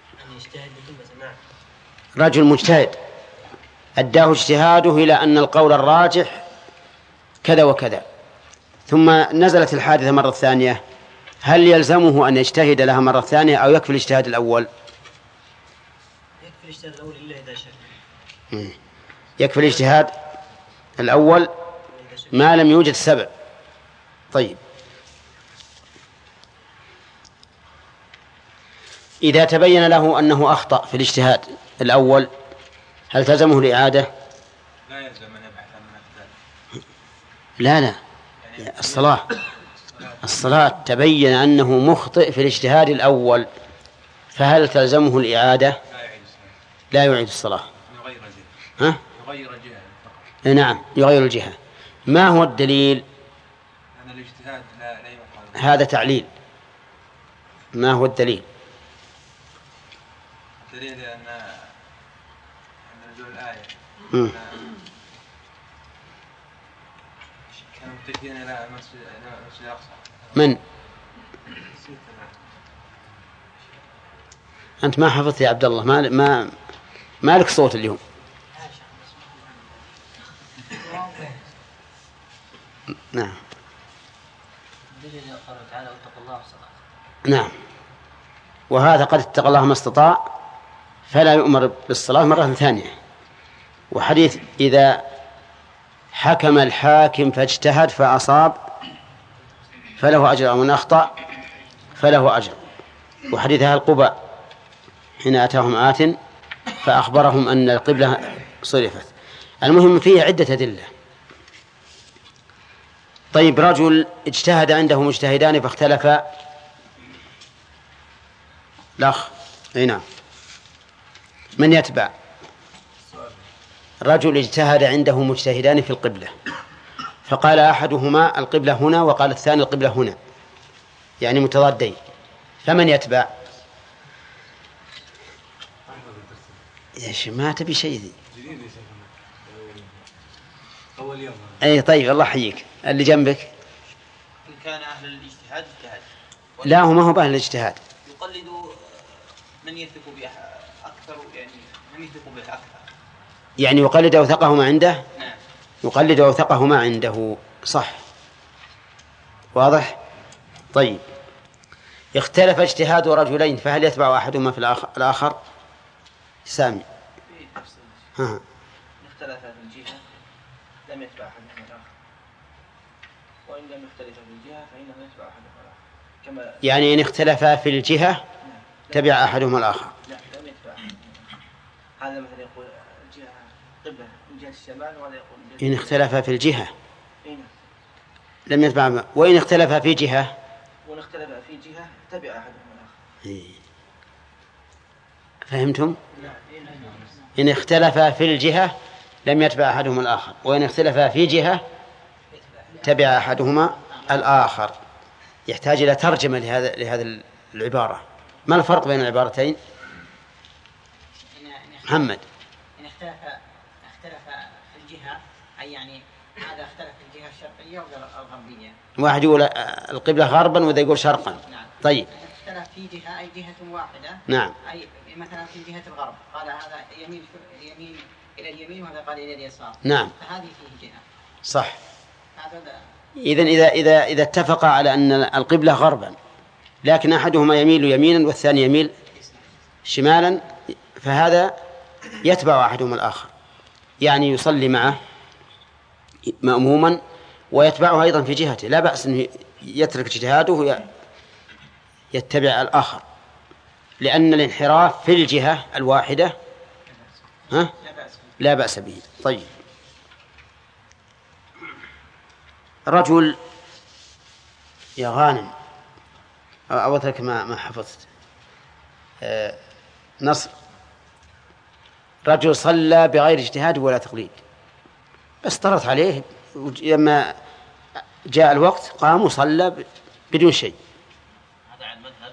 رجل مجتهد أداه اجتهاده إلى أن القول الراجح كذا وكذا، ثم نزلت الحادثة مرة ثانية، هل يلزمه أن يجتهد لها مرة ثانية أو يكفي الاجتهاد الأول؟ يكفي الاجتهاد الأول إلا إذا شك. يكفي الاجتهاد الأول ما لم يوجد سبب. طيب، إذا تبين له أنه أخطأ في الاجتهاد الأول هل تلزمه الإعادة؟ لا يلزم أن يبحث عن الثاني. لا لا، الصلاة الصلاة تبين أنه مخطئ في الاجتهاد الأول، فهل تلزمه الإعادة؟ لا يعيد الصلاة. يغير جهة. ها؟ يغير جهة. نعم، يغير الجهة. ما هو الدليل؟ أن الاجتهاد لا لا يقال. هذا تعليل. ما هو الدليل؟ الدليل أن أن نزول الآية م. كانوا متجهين إلى المسجد الأقصى. من؟ أنت ما حفظت يا عبد الله، ما ما ما لك صوت اليوم. نعم. نعم، وهذا قد اتقى الله ما استطاع فلا يؤمر بالصلاة مرة ثانية. وحديث إذا حكم الحاكم فاجتهد فأصاب فله أجر، ومن أخطأ فله أجر. وحديث أهل قباء حين أتاهم آت فأخبرهم أن القبلة صرفت. المهم فيه عدة أدلة. طيب، رجل اجتهد عنده مجتهدان فاختلفا. الأخ أي نعم، من يتبع؟ رجل اجتهد عنده مجتهدان في القبلة، فقال أحدهما القبلة هنا وقال الثاني القبلة هنا، يعني متضادين، فمن يتبع؟ يا شيخ ما تبي شيء ذي. أول يوم. أي طيب، الله يحييك. اللي جنبك إن كان أهل الاجتهاد اجتهاد. لا، هو ما هو أهل الاجتهاد. يقلد من يثق به أكثر، يعني من يثق به أكثر. يعني يقلد أوثقه ما عنده. نعم. يقلد أوثقه ما عنده، صح، واضح. طيب، اختلف اجتهاد رجلين فهل يتبع أحدهما في الآخر؟ سامي. ها. اختلف في الجهة لم يتبع أحدهما الآخر، وإن لم يختلف في الجهة فإنه يتبع أحدهما الآخر. كما يعني إن اختلفا في الجهة تبع أحدهما الآخر. لا، لم يتبع. هذا مثلا يقول الجهة قبلة من جهة الشمال، وهذا يقول من جهة إن اختلفا في الجهة إيه؟ لم يتبع، وإن اختلفا في جهة وإن اختلف في جهة تبع أحدهما الآخر. إيه. فهمتم؟ إن اختلفا في الجهة لم يتبع أحدهما الآخر، وإن اختلفا في جهة تبع أحدهما الآخر. يحتاج إلى ترجمة لهذا لهذا العبارة. ما الفرق بين العبارتين؟ محمد. إن اختلف اختلف في الجهة، أي يعني هذا اختلف الجهة الشرقية والغربية. واحد يقول القبلة غربا وذا يقول شرقا. نعم. طيب. اختلف في جهة أي جهة واحدة. نعم. أي مثلا في جهة الغرب قال هذا يمين اليمين إلى اليمين وهذا قال إلى اليسار. نعم. فهذه فيه جهة. صح. هذا إذن إذا إذا إذا اتفق على أن القبلة غربا لكن أحدهما يميل يمينا والثاني يميل شمالا فهذا يتبع أحدهما الآخر، يعني يصلي معه مأموما ويتبعه أيضا في جهته، لا بأس أنه يترك اجتهاده ويتبع الآخر، لأن الانحراف في الجهة الواحدة ها؟ لا بأس به. طيب، رجل يا غانم أو أترك ما ما حفظت آه نصر، رجل صلى بغير اجتهاد ولا تقليد، بس طرت عليه لما جاء الوقت قام وصلى بدون شيء. هذا على المذهب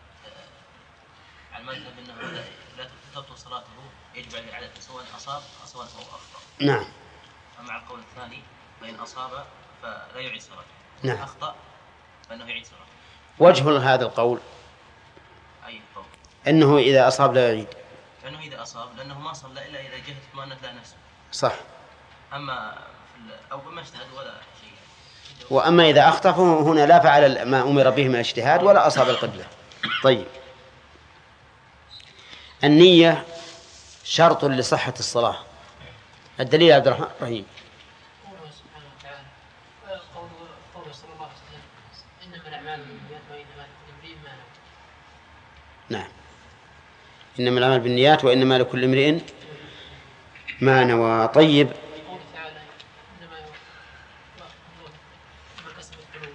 على المذهب أنه لا تبطل صلاته، يجب عليه العدد سواء أصاب أو أخطأ. نعم. أما على القول الثاني فإن أصاب فلا يعيد صلاته. نعم. أخطأ فإنه يعيد صلاته. وجه هذا القول أي قول؟ أنه إذا أصاب لا يعيد. لأنه إذا أصاب لأنه ما صلى إلا إلى جهة اطمأنت لها نفسه. صح. أما في أو ما اجتهد ولا شيء. وأما إذا أخطأ فهنا لا فعل ما أمر به من الاجتهاد ولا أصاب القبلة. طيب، النية شرط لصحة الصلاة. الدليل عبد الرحمن رحيم. قوله سبحانه وتعالى قوله صلى الله عليه وسلم إنما الأعمال بالنيات وإنما لكل امرئ ما نوى. نعم، إنما الأعمال بالنيات وإنما لكل امرئ ما نوى. طيب، قوله تعالى إنما ما كسبت قلوبكم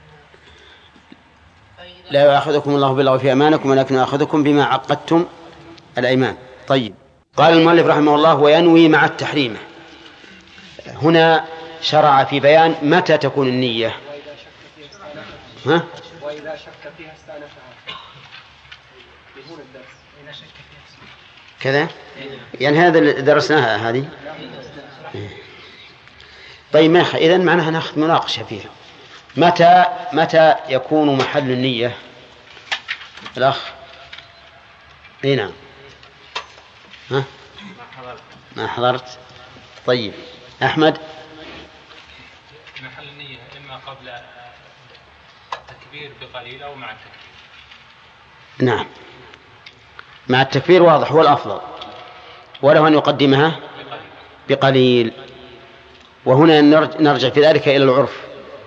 لا يأخذكم الله باللغو في أيمانكم ولكن يأخذكم بما عقدتم الأيمان. طيب، قال المؤلف رحمه الله وينوي مع التحريم. هنا شرع في بيان متى تكون النية. ها؟ وإذا شك فيها استأنفها. بدون الدرس. إذا شك فيها كذا؟ يعني هذا اللي درسناها هذه. طيب، ما إذن معناها ناخذ مناقشة فيها. متى متى يكون محل النية؟ الأخ اي نعم. ها؟ ما حضرت. طيب، أحمد. محل النية إما قبل التكبير بقليل أو مع التكبير. نعم، مع التكبير واضح هو الأفضل، وله أن يقدمها بقليل. وهنا نرجع في ذلك إلى العرف.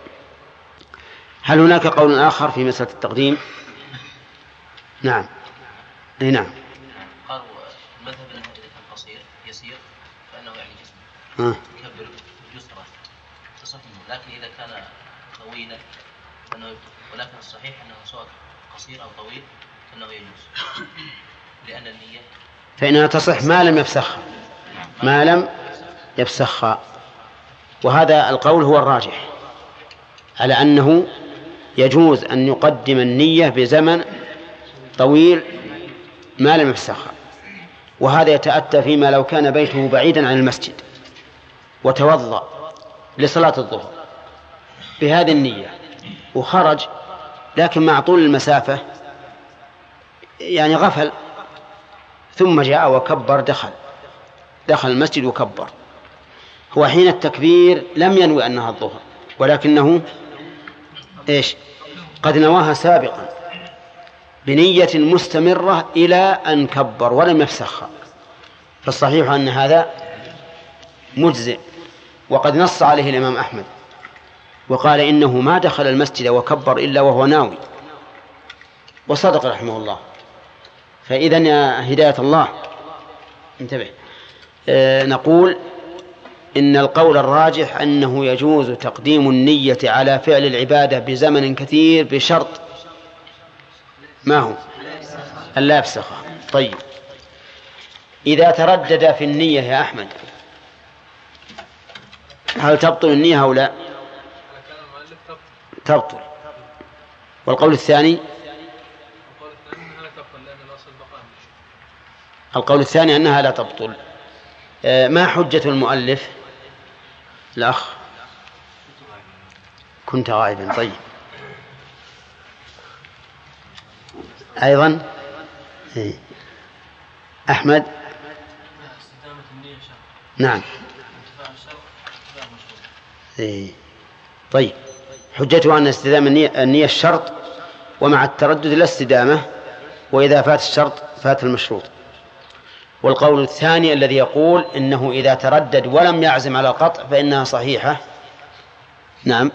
هل هناك قول آخر في مسألة التقديم؟ نعم. اي نعم. قالوا المذهب أنه إذا كان قصير يسير فإنه يعني جسمه يكبر يسرى تصح منه، لكن إذا كان طويلا فإنه يبطل. ولكن الصحيح أنه سواء قصير أو طويل فإنه يجوز، لأن النية فإنها تصح ما لم يفسخها ما لم يفسخها. وهذا القول هو الراجح على أنه يجوز أن يقدم النية بزمن طويل ما لم يفسخها. وهذا يتأتى فيما لو كان بيته بعيدا عن المسجد وتوضأ لصلاة الظهر بهذه النية وخرج، لكن مع طول المسافة يعني غفل، ثم جاء وكبر دخل دخل المسجد وكبر، هو حين التكبير لم ينوي أنها الظهر، ولكنه إيش قد نواها سابقا بنية مستمرة إلى أن كبر ولم يفسخها. فالصحيح أن هذا مجزئ، وقد نص عليه الإمام أحمد وقال إنه ما دخل المسجد وكبر إلا وهو ناوي، وصدق رحمه الله. فإذن يا هداية الله انتبه، آه نقول إن القول الراجح أنه يجوز تقديم النية على فعل العبادة بزمن كثير بشرط ما هو ألا يفسخه. طيب، إذا تردد في النية يا أحمد هل تبطل النية أو لا؟ تبطل. والقول الثاني القول الثاني أنها لا تبطل. ما حجة المؤلف الأخ؟ كنت غائبا. طيب أيضا إيه. أحمد. نعم. إيه. طيب حجته أن استدامة النية, النية الشرط، ومع التردد لا استدامة، وإذا فات الشرط فات المشروط. والقول الثاني الذي يقول إنه إذا تردد ولم يعزم على القطع فإنها صحيحة. نعم.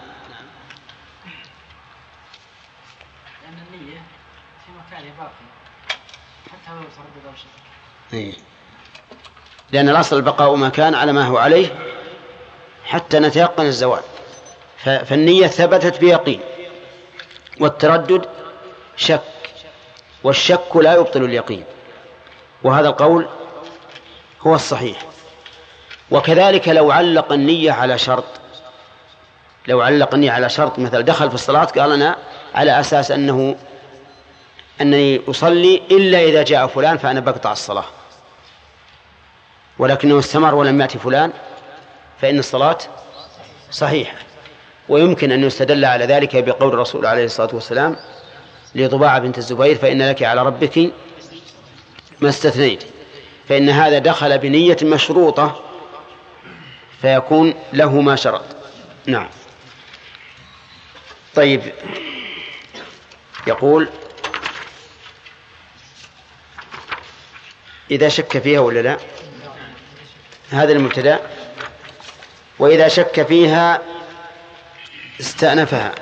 لأن النية في مكانها باقي حتى لو تردد أو شك. إيه. لأن الأصل البقاء مكان على ما هو عليه حتى نتيقن الزوال. فالنية ثبتت بيقين، والتردد شك، والشك لا يبطل اليقين، وهذا القول هو الصحيح. وكذلك لو علق النية على شرط، لو علق النية على شرط مثل دخل في الصلاة قال أنا على أساس أنه أنني أصلي إلا إذا جاء فلان فأنا بقطع الصلاة، ولكنه استمر ولم يأتي فلان، فإن الصلاة صحيحة. ويمكن أن يستدل على ذلك بقول الرسول عليه الصلاة والسلام لضباعة بنت الزبير فإن لك على ربك ما استثنيت، فإن هذا دخل بنية مشروطة فيكون له ما شرط. نعم. طيب يقول إذا شك فيها ولا لا، هذا المبتدأ. وإذا شك فيها استأنفها.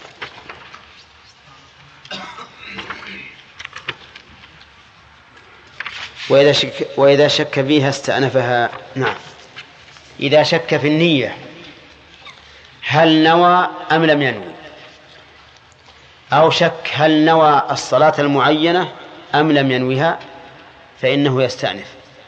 وإذا شك, وإذا شك فيها استأنفها. نعم. إذا شك في النية هل نوى أم لم ينوي، أو شك هل نوى الصلاة المعينة أم لم ينويها، فإنه يستأنف.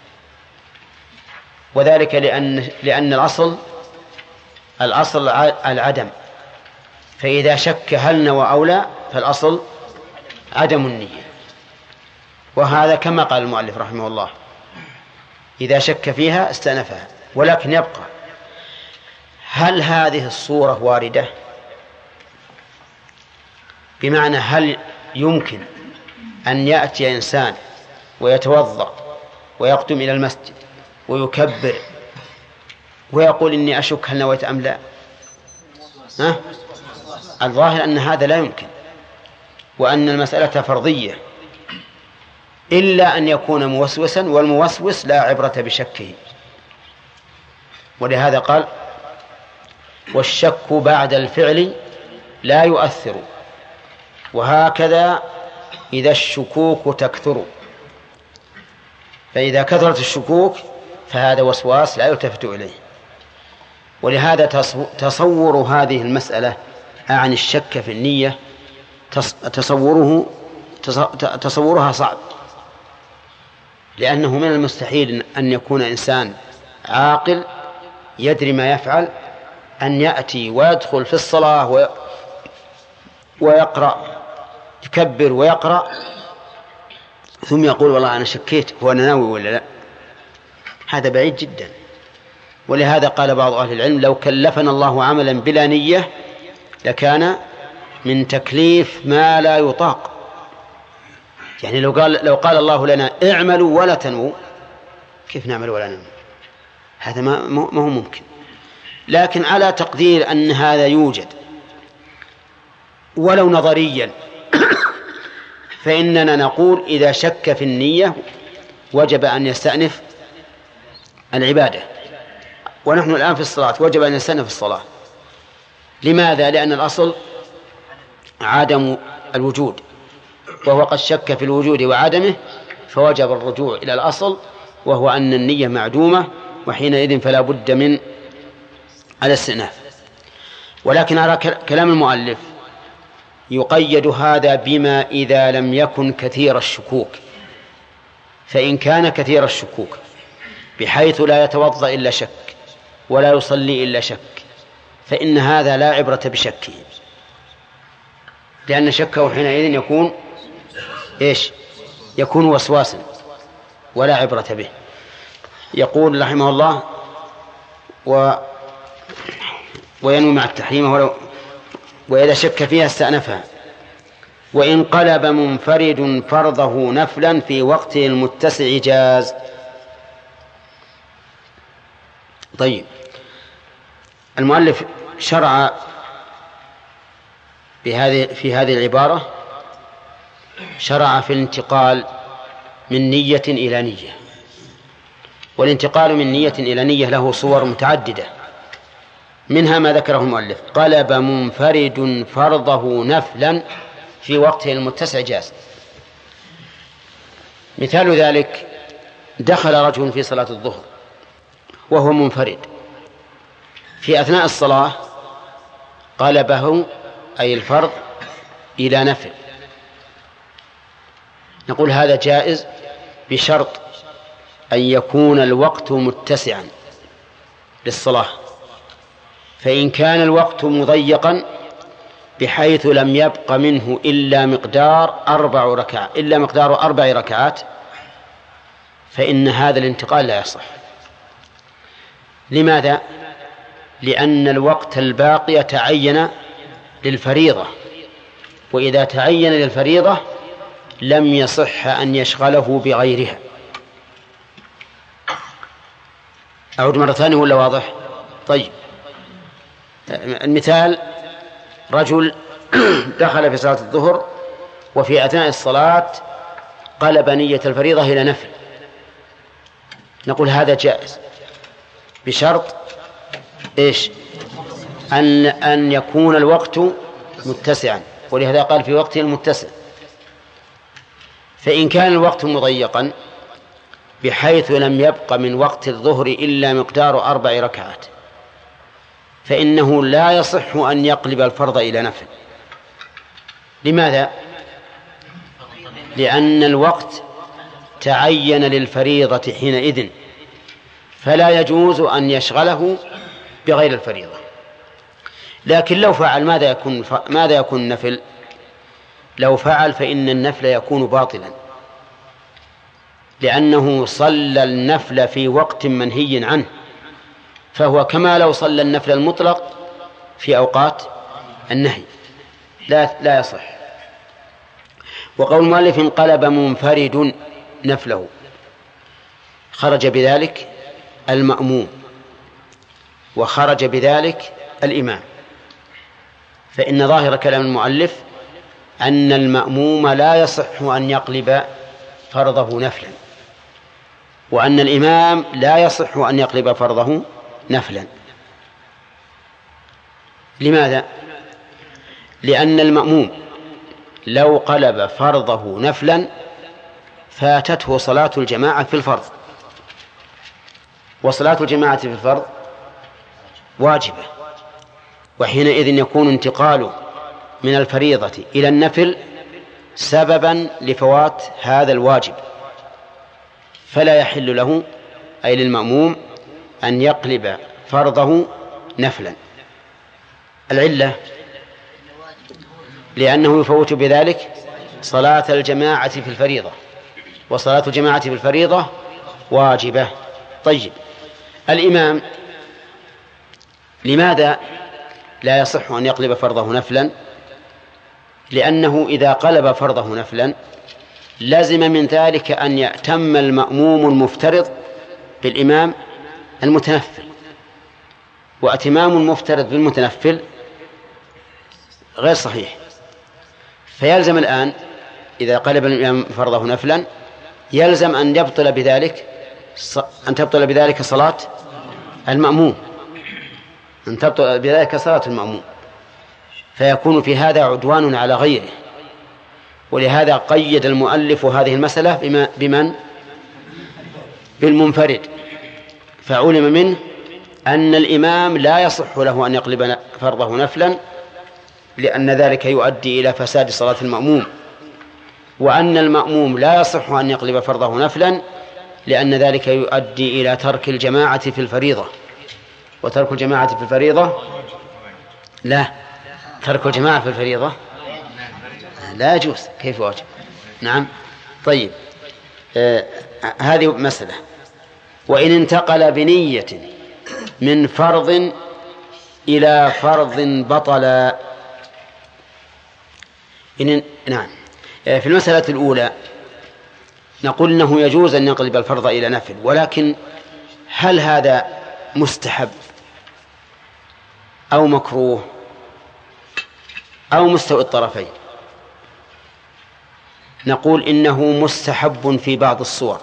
وذلك لأن, لأن الأصل الأصل العدم، فإذا شك هل نوى أو لا فالأصل عدم النية. وهذا كما قال المؤلف رحمه الله إذا شك فيها استأنفها. ولكن يبقى هل هذه الصورة واردة؟ بمعنى هل يمكن أن يأتي إنسان ويتوضأ ويقدم إلى المسجد ويكبر ويقول إني أشك هل نويت أم لا؟ ها؟ الظاهر أن هذا لا يمكن، وأن المسألة فرضية، إلا أن يكون موسوسا، والموسوس لا عبرة بشكه. ولهذا قال والشك بعد الفعل لا يؤثر، وهكذا إذا الشكوك تكثر. فإذا كثرت الشكوك فهذا وسواس لا يلتفت إليه. ولهذا تصور هذه المسألة عن الشك في النية تصوره تصورها صعب، لأنه من المستحيل أن يكون إنسان عاقل يدري ما يفعل أن يأتي ويدخل في الصلاة ويقرأ، يكبر ويقرأ، ثم يقول والله أنا شكيت هو أنا ناوي ولا لا. هذا بعيد جدا. ولهذا قال بعض أهل العلم لو كلفنا الله عملا بلا نية لكان من تكليف ما لا يطاق. يعني لو قال لو قال الله لنا اعملوا ولا تنووا، كيف نعمل ولا ننوي؟ هذا ما ما هو ممكن. لكن على تقدير أن هذا يوجد ولو نظريا فإننا نقول إذا شك في النية وجب أن يستأنف العبادة. ونحن الآن في الصلاة وجب أن يستأنف الصلاة. لماذا؟ لأن الأصل عدم الوجود، وهو قد شك في الوجود وعدمه، فوجب الرجوع إلى الأصل وهو أن النية معدومة، وحينئذ فلا بد من الاستئناف. ولكن على كلام المؤلف يقيد هذا بما إذا لم يكن كثير الشكوك. فإن كان كثير الشكوك بحيث لا يتوضأ إلا شك ولا يصلي إلا شك فإن هذا لا عبرة بشكه، لأن شكه حينئذ يكون إيش؟ يكون وسواسا ولا عبرة به. يقول رحمه الله و وينوي مع التحريم ولو وإذا شك فيها استأنفها. وإن قلب منفرد فرضه نفلا في وقته المتسع جاز. طيب، المؤلف شرع بهذه في هذه العبارة، شرع في الانتقال من نية إلى نية. والانتقال من نية إلى نية له صور متعددة، منها ما ذكره المؤلف: قلب منفرد فرضه نفلا في وقته المتسع جاز. مثال ذلك: دخل رجل في صلاة الظهر وهو منفرد، في أثناء الصلاة قلبه أي الفرض إلى نفل، نقول هذا جائز بشرط أن يكون الوقت متسعا للصلاة. فإن كان الوقت مضيقا بحيث لم يبق منه إلا مقدار أربع ركعات إلا مقدار أربع ركعات فإن هذا الانتقال لا يصح. لماذا؟ لأن الوقت الباقي تعين للفريضة، وإذا تعين للفريضة لم يصح أن يشغله بغيرها. أعود مرة ثانية ولا واضح؟ طيب، المثال: رجل دخل في صلاة الظهر وفي أثناء الصلاة قلب نية الفريضة إلى نفل، نقول هذا جائز بشرط إيش؟ أن أن يكون الوقت متسعا، ولهذا قال في وقته المتسع. فإن كان الوقت مضيقا بحيث لم يبق من وقت الظهر إلا مقدار أربع ركعات فإنه لا يصح أن يقلب الفرض إلى نفل. لماذا؟ لأن الوقت تعين للفريضة حينئذ، فلا يجوز أن يشغله بغير الفريضة. لكن لو فعل ماذا يكون ماذا يكون النفل؟ لو فعل فإن النفل يكون باطلا، لأنه صلى النفل في وقت منهي عنه، فهو كما لو صلى النفل المطلق في أوقات النهي، لا لا يصح. وقول المؤلف: انقلب منفرد نفله، خرج بذلك المأموم وخرج بذلك الإمام، فإن ظاهر كلام المؤلف أن المأموم لا يصح أن يقلب فرضه نفلا، وأن الإمام لا يصح أن يقلب فرضه نفلا. لماذا؟ لأن المأموم لو قلب فرضه نفلا فاتته صلاة الجماعة في الفرض، وصلاة الجماعة في الفرض واجبة، وحينئذ يكون انتقاله من الفريضة إلى النفل سببا لفوات هذا الواجب، فلا يحل له أي للمأموم أن يقلب فرضه نفلا. العلة لأنه يفوت بذلك صلاة الجماعة في الفريضة، وصلاة الجماعة في الفريضة واجبة. طيب، الإمام لماذا لا يصح أن يقلب فرضه نفلا؟ لأنه إذا قلب فرضه نفلا لازم من ذلك أن يأتم المأموم المفترض بالإمام المتنفل، وأتمام المفترض بالمتنفل غير صحيح. فيلزم الآن إذا قلب الإمام فرضه نفلا يلزم أن يبطل بذلك أن تبطل بذلك صلاة المأموم أن تبطل بذلك صلاة المأموم، فيكون في هذا عدوان على غيره. ولهذا قيد المؤلف هذه المسألة بما بمن؟ بالمنفرد، فعلم منه أن الإمام لا يصح له أن يقلب فرضه نفلا، لأن ذلك يؤدي إلى فساد صلاة المأموم، وأن المأموم لا يصح أن يقلب فرضه نفلا، لأن ذلك يؤدي إلى ترك الجماعة في الفريضة. وترك الجماعة في الفريضة لا ترك الجماعة في الفريضة لا يجوز، كيف واجب؟ نعم. طيب، آه هذه مسألة. وإن انتقل بنية من فرض إلى فرض بطل، إن نعم في المسألة الأولى نقول إنه يجوز أن يقلب الفرض إلى نفل، ولكن هل هذا مستحب أو مكروه أو مستوي الطرفين؟ نقول إنه مستحب في بعض الصور،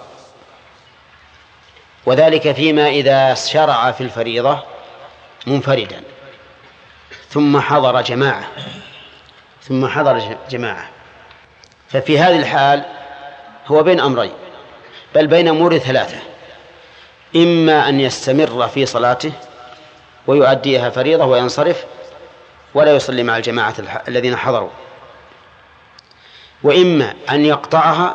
وذلك فيما إذا شرع في الفريضة منفردا ثم حضر جماعة ثم حضر جماعة ففي هذه الحال هو بين أمرين، بل بين أمور ثلاثة: إما أن يستمر في صلاته ويؤديها فريضة وينصرف ولا يصلي مع الجماعة الذين حضروا، وإما أن يقطعها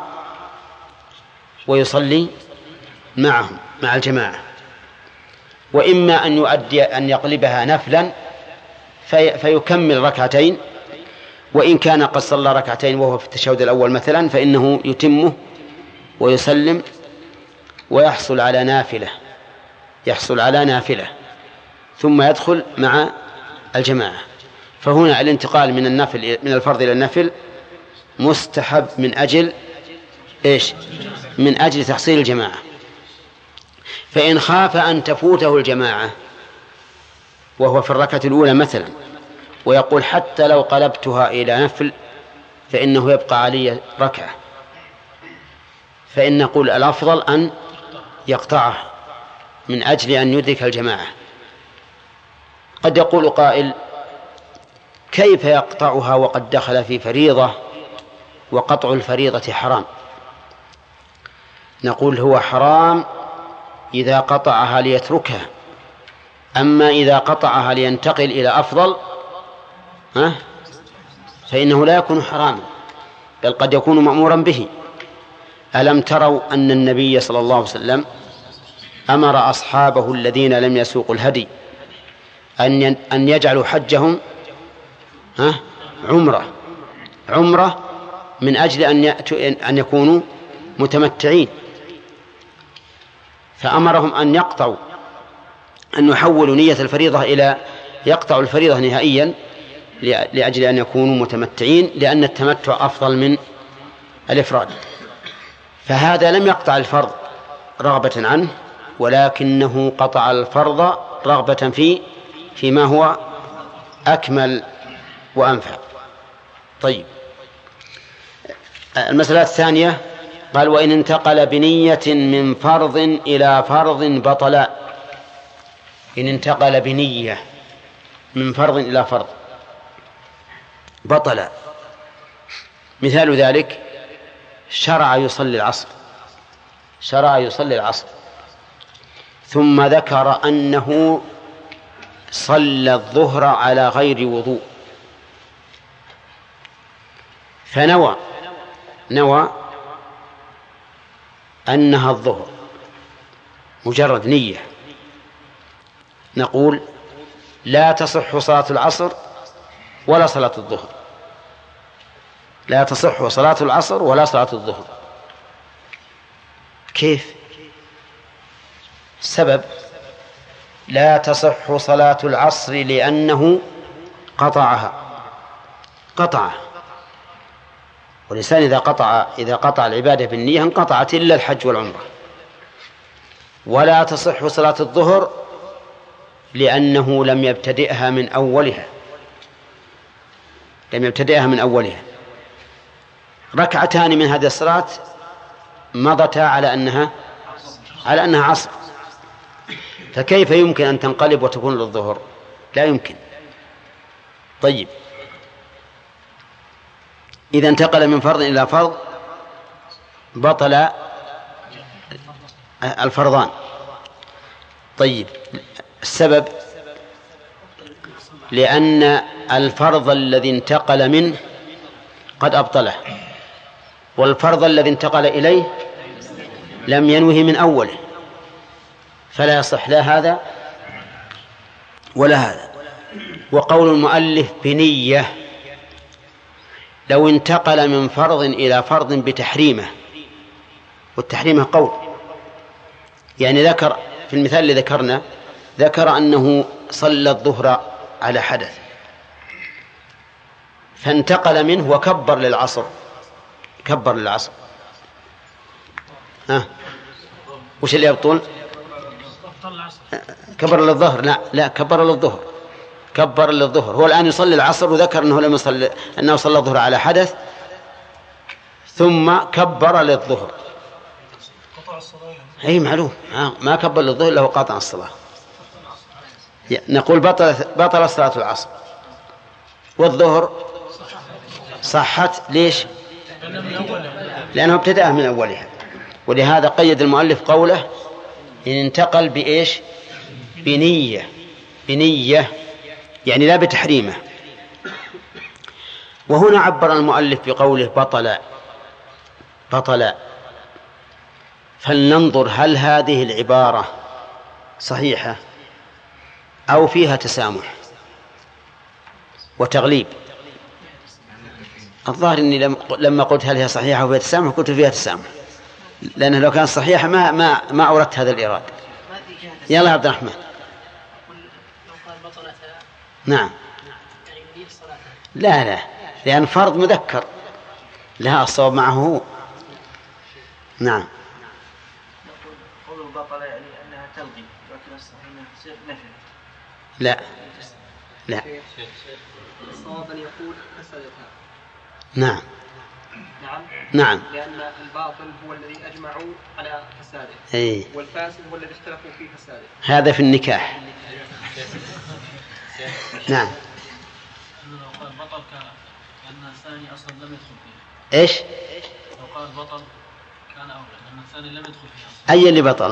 ويصلي معهم مع الجماعة، وإما أن يؤدي أن يقلبها نفلا في فيكمل ركعتين، وإن كان قد صلى ركعتين وهو في التشهد الأول مثلا فإنه يتمه ويسلم ويحصل على نافلة يحصل على نافلة ثم يدخل مع الجماعة. فهنا الانتقال من النفل من الفرض إلى النفل مستحب من أجل إيش؟ من أجل تحصيل الجماعة. فإن خاف أن تفوته الجماعة وهو في الركعة الأولى مثلا ويقول حتى لو قلبتها إلى نفل فإنه يبقى علي ركعة، فإن نقول الأفضل أن يقطعها من أجل أن يدرك الجماعة. قد يقول قائل: كيف يقطعها وقد دخل في فريضة وقطع الفريضة حرام؟ نقول هو حرام إذا قطعها ليتركها، أما إذا قطعها لينتقل إلى أفضل ها فإنه لا يكون حراما، بل قد يكون مأمورا به. ألم تروا أن النبي صلى الله عليه وسلم أمر أصحابه الذين لم يسوقوا الهدي أن أن يجعلوا حجهم ها عمرة عمرة من أجل أن يأتوا أن يكونوا متمتعين، فأمرهم أن يقطعوا أن يحولوا نية الفريضة إلى يقطعوا الفريضة نهائيا لأجل أن يكونوا متمتعين، لأن التمتع أفضل من الإفراد. فهذا لم يقطع الفرض رغبة عنه، ولكنه قطع الفرض رغبة في فيما هو أكمل وأنفع. طيب، المسألة الثانية قال: وإن انتقل بنية من فرض إلى فرض بطل. إن انتقل بنية من فرض إلى فرض بطل. مثال ذلك: شرع يصلي العصر شرع يصلي العصر ثم ذكر أنه صلى الظهر على غير وضوء، فنوى نوى أنها الظهر مجرد نية، نقول لا تصح صلاة العصر ولا صلاة الظهر لا تصح صلاة العصر ولا صلاة الظهر. كيف؟ السبب: لا تصح صلاة العصر لأنه قطعها قطع والإنسان إذا قطع إذا قطع العبادة بالنية انقطعت إلا الحج والعمرة. ولا تصح صلاة الظهر لأنه لم يبتدئها من أولها لم يبتدئها من أولها ركعتان من هذه الصلاة مضتا على أنها على أنها عصر، فكيف يمكن أن تنقلب وتكون للظهر؟ لا يمكن. طيب، إذا انتقل من فرض إلى فرض بطل الفرضان. طيب، السبب: لأن الفرض الذي انتقل منه قد أبطله، والفرض الذي انتقل إليه لم ينوه من أوله، فلا يصح لا هذا ولا هذا. وقول المؤلف بنية: لو انتقل من فرض إلى فرض بتحريمه، والتحريمه قول، يعني ذكر في المثال اللي ذكرنا ذكر أنه صلى الظهر على حدث، فانتقل منه وكبر للعصر، كبر للعصر، ها وش اللي يبطل؟ كبر للظهر، لا لا كبر للظهر، كبر للظهر. هو الآن يصلي العصر وذكر أنه لم يصلي، أنه صلى الظهر على حدث ثم كبر للظهر. أي معلوم، ما كبر للظهر له قاطع الصلاة. نقول بطل بطل صلاة العصر، والظهر صحت. ليش؟ لأنه ابتدأ من أولها. ولهذا قيد المؤلف قوله إن انتقل بإيش؟ بنية، بنية يعني لا بتحريمه. وهنا عبر المؤلف بقوله بطل بطل. فلننظر هل هذه العبارة صحيحة أو فيها تسامح وتغليب. الظاهر أني لما قلت هل هي صحيحة أو فيها تسامح قلت فيها تسامح، لأنه لو كانت صحيحة ما ما ما أوردت هذا الإيراد. يلا عبد الرحمن. نعم. لا لا لأن فرض مذكر، لا الصواب معه هو. نعم. قول البطلة يعني أنها تلغي، لكن الصحيح أنها تصير نفي. لا لا الصواب أن يقول فسدتها. نعم نعم نعم لأن الباطل هو الذي أجمعوا على فساده، أي. والفاسد هو الذي اختلفوا في فساده. هذا في النكاح. نعم. لو قال بطل كان الثاني أصلا لم يدخل فيه. إيش؟ لو قال بطل كان أولى لأن الثاني لم يدخل فيه. أي اللي بطل؟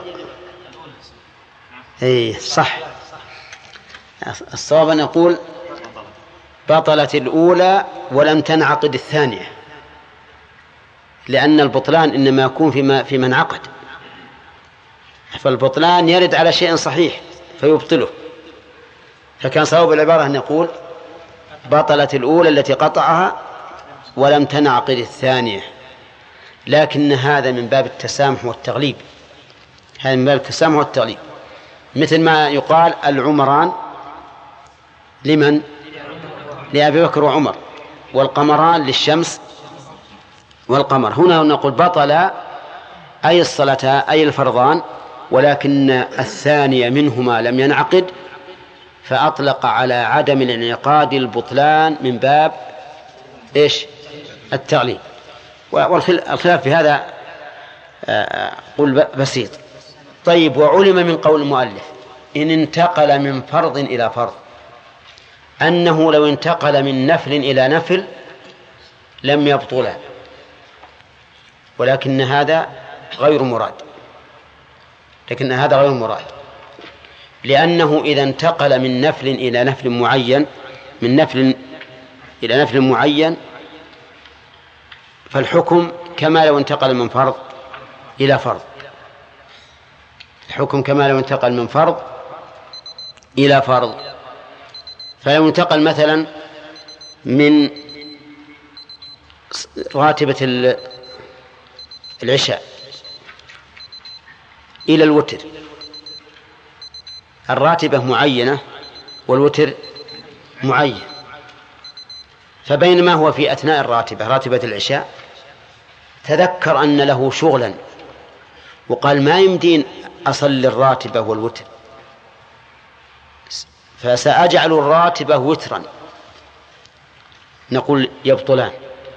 أي صح. الصواب أن نقول بطلت الأولى ولم تنعقد الثانية، لأن البطلان إنما يكون فيما في من عقد، فالبطلان يرد على شيء صحيح فيبطله. فكان صواب العبارة أن نقول بطلت الأولى التي قطعها ولم تنعقد الثانية، لكن هذا من باب التسامح والتغليب، هذا من باب التسامح والتغليب. مثل ما يقال العمران لمن؟ لأبي بكر وعمر، والقمران للشمس والقمر. هنا نقول بطل أي الصلاتان أي الفرضان، ولكن الثانية منهما لم ينعقد، فأطلق على عدم الانعقاد البطلان من باب إيش؟ التغليب. والخلاف في هذا قل بسيط. طيب، وعلم من قول المؤلف إن انتقل من فرض إلى فرض أنه لو انتقل من نفل إلى نفل لم يبطل، ولكن هذا غير مراد، لكن هذا غير مراد لأنه إذا انتقل من نفل إلى نفل معين من نفل إلى نفل معين فالحكم كما لو انتقل من فرض إلى فرض، الحكم كما لو انتقل من فرض إلى فرض. فلو انتقل مثلا من راتبة العشاء إلى الوتر، الراتبة معينة والوتر معين، فبينما هو في أثناء الراتبة راتبة العشاء تذكر أن له شغلا وقال ما يمدين أصلي الراتبة والوتر، فسأجعل الراتبة وترا، نقول يبطلان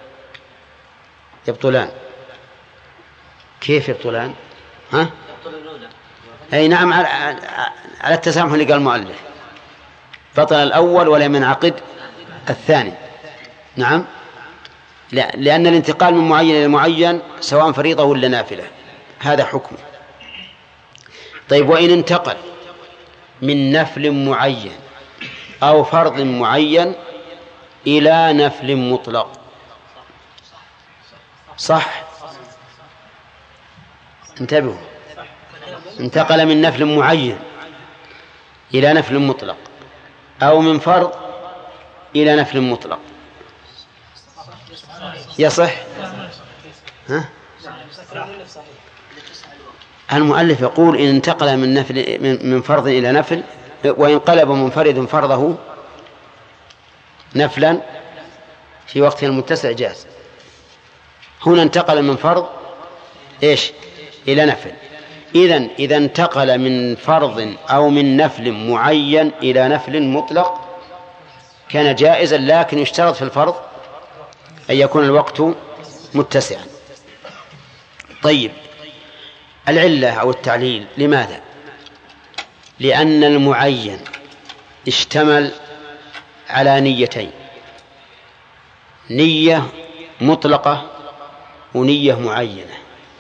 يبطلان كيف يبطلان؟ ها؟ أي نعم، على التسامح اللي قال المؤلف، بطل الأول ولم ينعقد الثاني. نعم، لأن الانتقال من معين إلى معين سواء فريضة ولا نافلة هذا حكم. طيب، وإن انتقل من نفل معين أو فرض معين إلى نفل مطلق صح؟ انتبهوا، انتقل من نفل معين إلى نفل مطلق أو من فرض إلى نفل مطلق يصح؟ ها؟ المؤلف يقول إن انتقل من نفل من فرض إلى نفل وينقلب منفرد فرضه نفلا في وقته المتسع جاز. هنا انتقل من فرض إيش إلى نفل. إذن إذا انتقل من فرض أو من نفل معين إلى نفل مطلق كان جائزا، لكن يشترط في الفرض أن يكون الوقت متسعا. طيب، العلة أو التعليل لماذا؟ لأن المعين اشتمل على نيتين، نية مطلقة ونية معينة.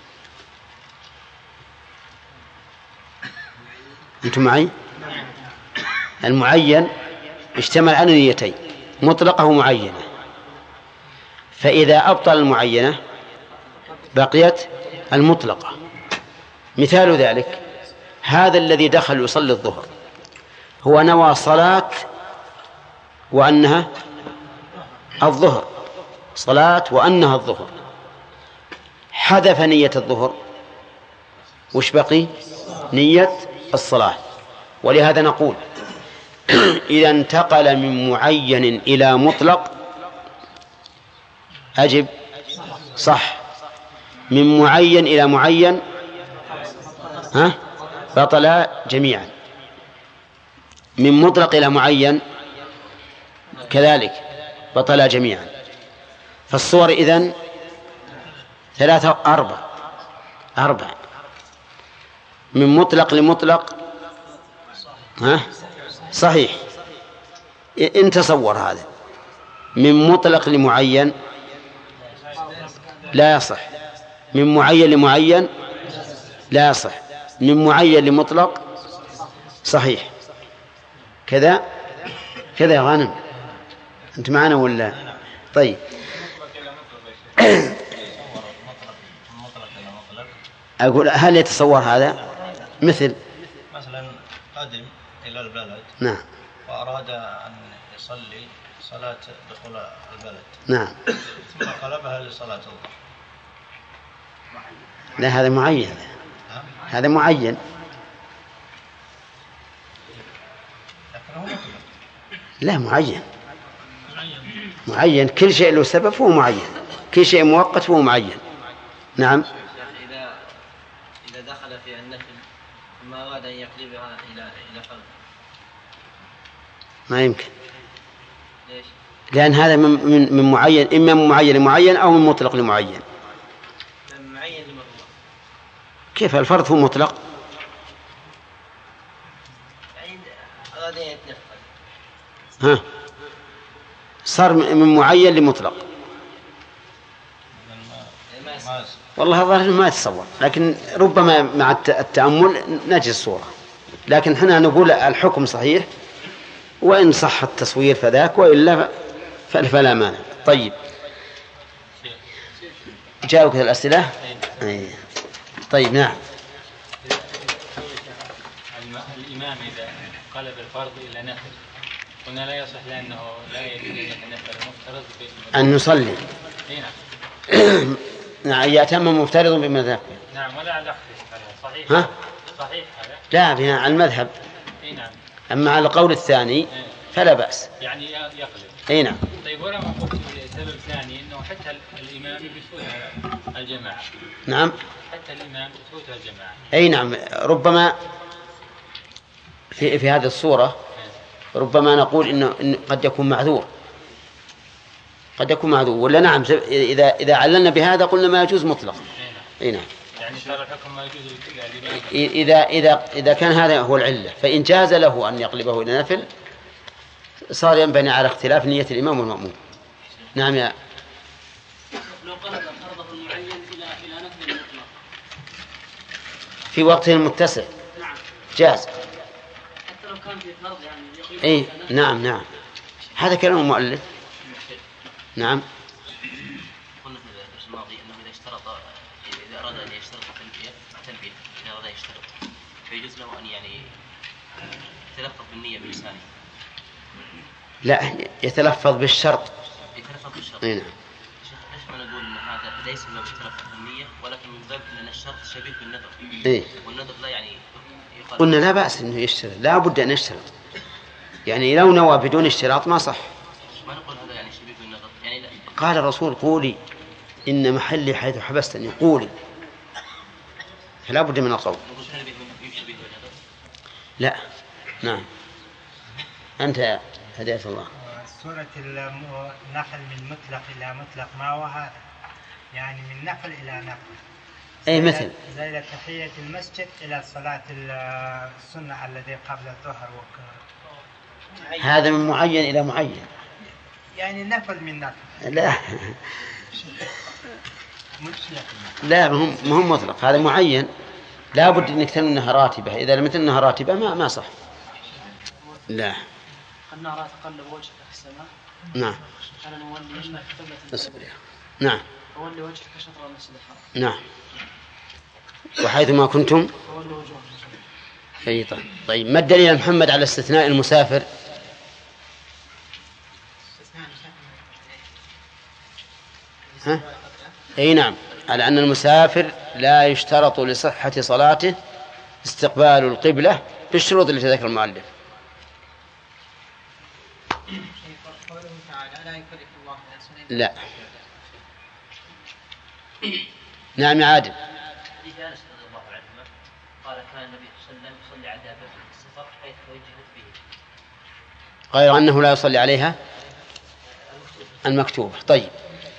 أنتم معي؟ المعين اشتمل على نيتين، مطلقة ومعينة، فإذا أبطل المعينة بقيت المطلقة. مثال ذلك هذا الذي دخل يصلي الظهر هو نوى صلاة وأنها الظهر، صلاة وأنها الظهر، حذف نية الظهر، وش بقي؟ نية الصلاة. ولهذا نقول إذا انتقل من معين إلى مطلق أجب صح، من معين إلى معين ها بطل جميعا، من مطلق إلى معين كذلك بطل جميعا. فالصور إذن ثلاثة أربع أربع من مطلق لمطلق ها صحيح. إن تصور هذا من مطلق لمعين لا يصح، من معين لمعين لا يصح، من معين لمطلق صحيح. كذا كذا يا غانم، أنت معنا ولا؟ طيب أقول هل يتصور هذا؟ مثل مثلا قدم إلى البلد نعم وأراد أن يصلي صلاة دخول البلد نعم ثم قلبها لصلاة الظهر. لا هذا معين، هذا معين. لا معين معين، كل شيء له سبب هو معين، كل شيء مؤقت هو معين. نعم. إذا إذا دخل في النفل ما أراد أن يقلبها إلى إلى فرض ما يمكن، ليش؟ لأن هذا من من من معين، إما من معين لمعين أو من مطلق لمعين. من معين لمطلق. كيف الفرض هو مطلق؟ يعني أراد أن يتنفل. ها صار من معين لمطلق. والله الظاهر ما يتصور، لكن ربما مع التأمل نجد الصورة. لكن حنا نقول الحكم صحيح، وإن صح التصوير فذاك، وإلا فلا مانع. طيب جاءوك الأسئلة؟ أي. طيب نعم. الإمام إذا قلب الفرض إلى نفل قلنا لا يصح لأنه لا يجوز أن يتنفل المفترض أن نصلي. نعم. نعم يأتم مفترض بمذهب. نعم ولا على صحيح. ها؟ صحيح هذا. لا بناء على المذهب. اي نعم. أما على القول الثاني فلا بأس. يعني يقلب. اي نعم. طيب ولا مفهوم سبب ثاني إنه حتى الإمام بيفوت الجماعة. نعم. حتى الإمام بيفوت الجماعة. اي نعم، ربما في في هذه الصورة ربما نقول إنه إن قد يكون معذور، قد يكون معذور ولا نعم. إذا إذا عللنا بهذا قلنا ما يجوز مطلقا. اي نعم. يعني صار الحكم ما يجوز للإمام. إذا إذا إذا كان هذا هو العلة، فإن جاز له أن يقلبه إلى نفل صار ينبني على اختلاف نية الإمام والمأموم. نعم يا لو قلب فرضه المعين إلى إلى نفل مطلق في وقته المتسع نعم جاز. حتى لو كان في فرض يعني يقلب إيه نعم نعم، هذا كلام المؤلف. نعم. قلنا في الدرس الماضي أنه إذا اشترط إذا أراد أن يشترط تلبية تلبية إذا أراد أن يشترط فيجوز له أن يعني يتلفظ بالنية بلسانه. لا يتلفظ بالشرط. يتلفظ بالشرط. إيه نعم. ليش ما نقول أن هذا ليس من اشتراط النية ولكن من باب أن الشرط شبيه بالنذر. إيه. والنذر لا يعني. قلنا لا بأس إنه يشترط، لا بد أن يشترط، يعني لو نوى بدون اشتراط ما صح. ما نقول هذا يعني شبيه بالنذر، يعني لا قال الرسول قولي إن محلي حيث حبستني قولي، فلا بد من القول. لا نعم. أنت هداية الله. سورة النحل من مطلق إلى مطلق، ما هو هذا؟ يعني من نفل إلى نفل. أي مثل زي تحية المسجد إلى صلاة السنة الذي قبل الظهر وك... هذا من معين إلى معين، يعني نفل من نفل. لا لا مهم مهم مطلق، هذا معين لا بد أنك تنوي أنها راتبة. إذا لم تنوي أنها راتبة ما ما صح. لا قد نرى تقلب وجهك في السماء. نعم. أنا نولي قبلة. نعم. أولي وجهك شطر المسجد الحرام. نعم. وحيث ما كنتم. أولي وجهك. أي طيب. طيب ما الدليل يا محمد على استثناء المسافر؟ ها؟ أي نعم، على أن المسافر لا يشترط لصحة صلاته استقبال القبلة بالشروط التي ذكر المؤلف. لا. نعم يا عادل. قال كان النبي صلى الله عليه وسلم يصلي على دابته في السفر حيث وجهت به، غير أنه لا يصلي عليها المكتوبة. طيب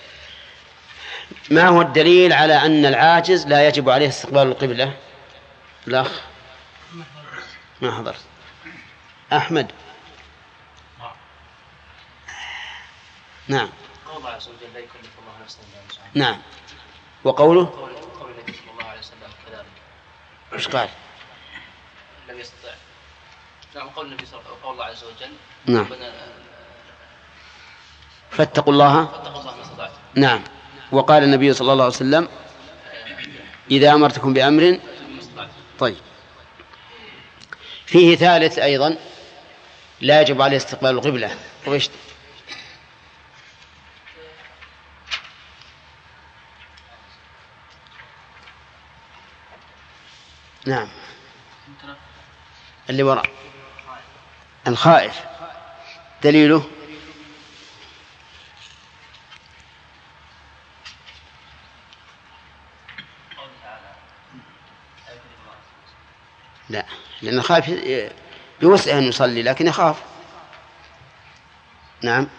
ما هو الدليل على أن العاجز لا يجب عليه استقبال القبلة؟ الأخ ما حضرت. أحمد. نعم. قول الله عز وجل لا يكلف الله نفسا إلا وسعها. نعم. وقوله قول النبي صلى الله عليه وسلم كذلك. إيش قال؟ لم يستطع. نعم قول النبي صلى الله عليه وسلم، قول الله عز وجل نعم فاتقوا الله فاتقوا الله ما استطعتم. نعم. وقال النبي صلى الله عليه وسلم إذا أمرتكم بأمر. طيب فيه ثالث أيضا لا يجب عليه استقبال القبلة. وإيش؟ نعم اللي وراء الخائف. دليله لا، لأن الخائف بوسعه أن يصلي لكن يخاف. نعم.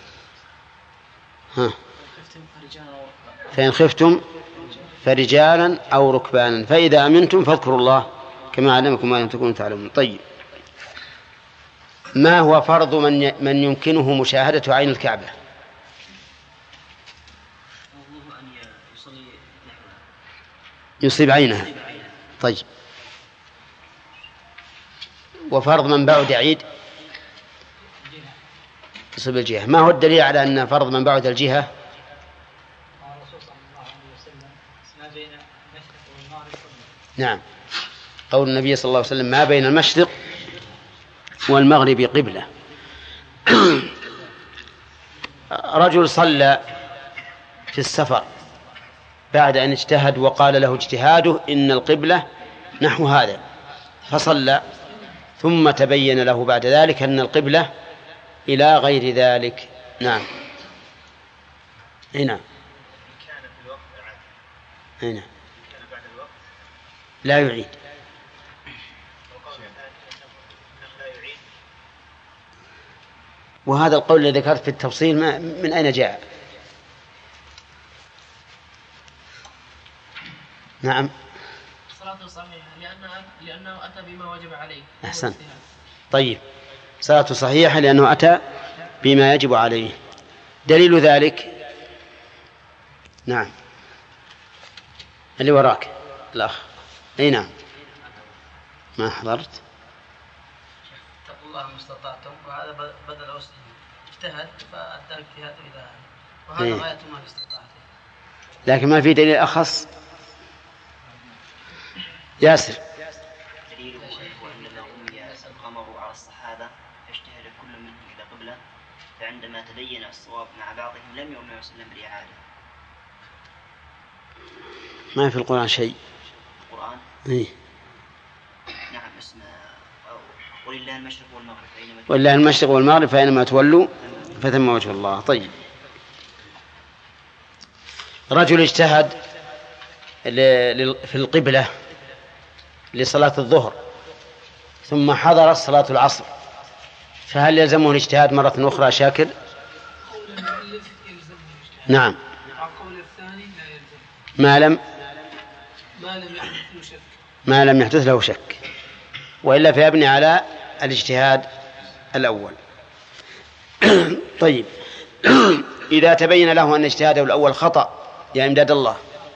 ها. فإن خفتم فرجالا أو ركبانا فإذا أمنتم فاذكروا الله كما علمكم ما لم تكونوا تعلمون. طيب ما هو فرض من من يمكنه مشاهدة عين الكعبة؟ يصيب عينها. طيب وفرض من بعد عيد يصيب الجهة. ما هو الدليل على أن فرض من بعد الجهة؟ نعم قول النبي صلى الله عليه وسلم ما بين المشرق والمغرب قبلة. رجل صلى في السفر بعد أن اجتهد وقال له اجتهاده إن القبلة نحو هذا فصلى، ثم تبين له بعد ذلك أن القبلة إلى غير ذلك. نعم. هنا هنا لا يعيد. وهذا القول الذي ذكرت في التفصيل من أين جاء؟ نعم صلاته صحيحة لأنه, لأنه أتى بما وجب عليه. أحسن. طيب صلاته صحيحة لأنه أتى بما يجب عليه. دليل ذلك نعم اللي وراك الأخ. أي نعم ما حضرت. اتقوا الله ما استطعتم، وهذا بدل وسعه اجتهد فأدى اجتهاده إلى وهذا إيه. غاية ما في استطاعته. لكن ما في دليل أخص. ياسر. دليله هو أن لما أمي القمر على الصحابة فاجتهد كل منهم إلى قبلة، فعندما تبين الصواب مع بعضهم لم يؤمن وسلم بالإعادة. ما في القرآن شيء. القرآن إيه. نعم اسمه ولله المشرق والمغرب ولله المشرق والمغرب فأينما تولوا فثم وجه الله. طيب رجل اجتهد في القبلة لصلاة الظهر ثم حضرت صلاة العصر، فهل يلزمه الاجتهاد مرة أخرى شاكر؟ نعم. ما لم ما لم يحدث له شك، وإلا فيبني على الاجتهاد الأول. طيب، إذا تبين له أن اجتهاده الأول خطأ يا إمداد الله،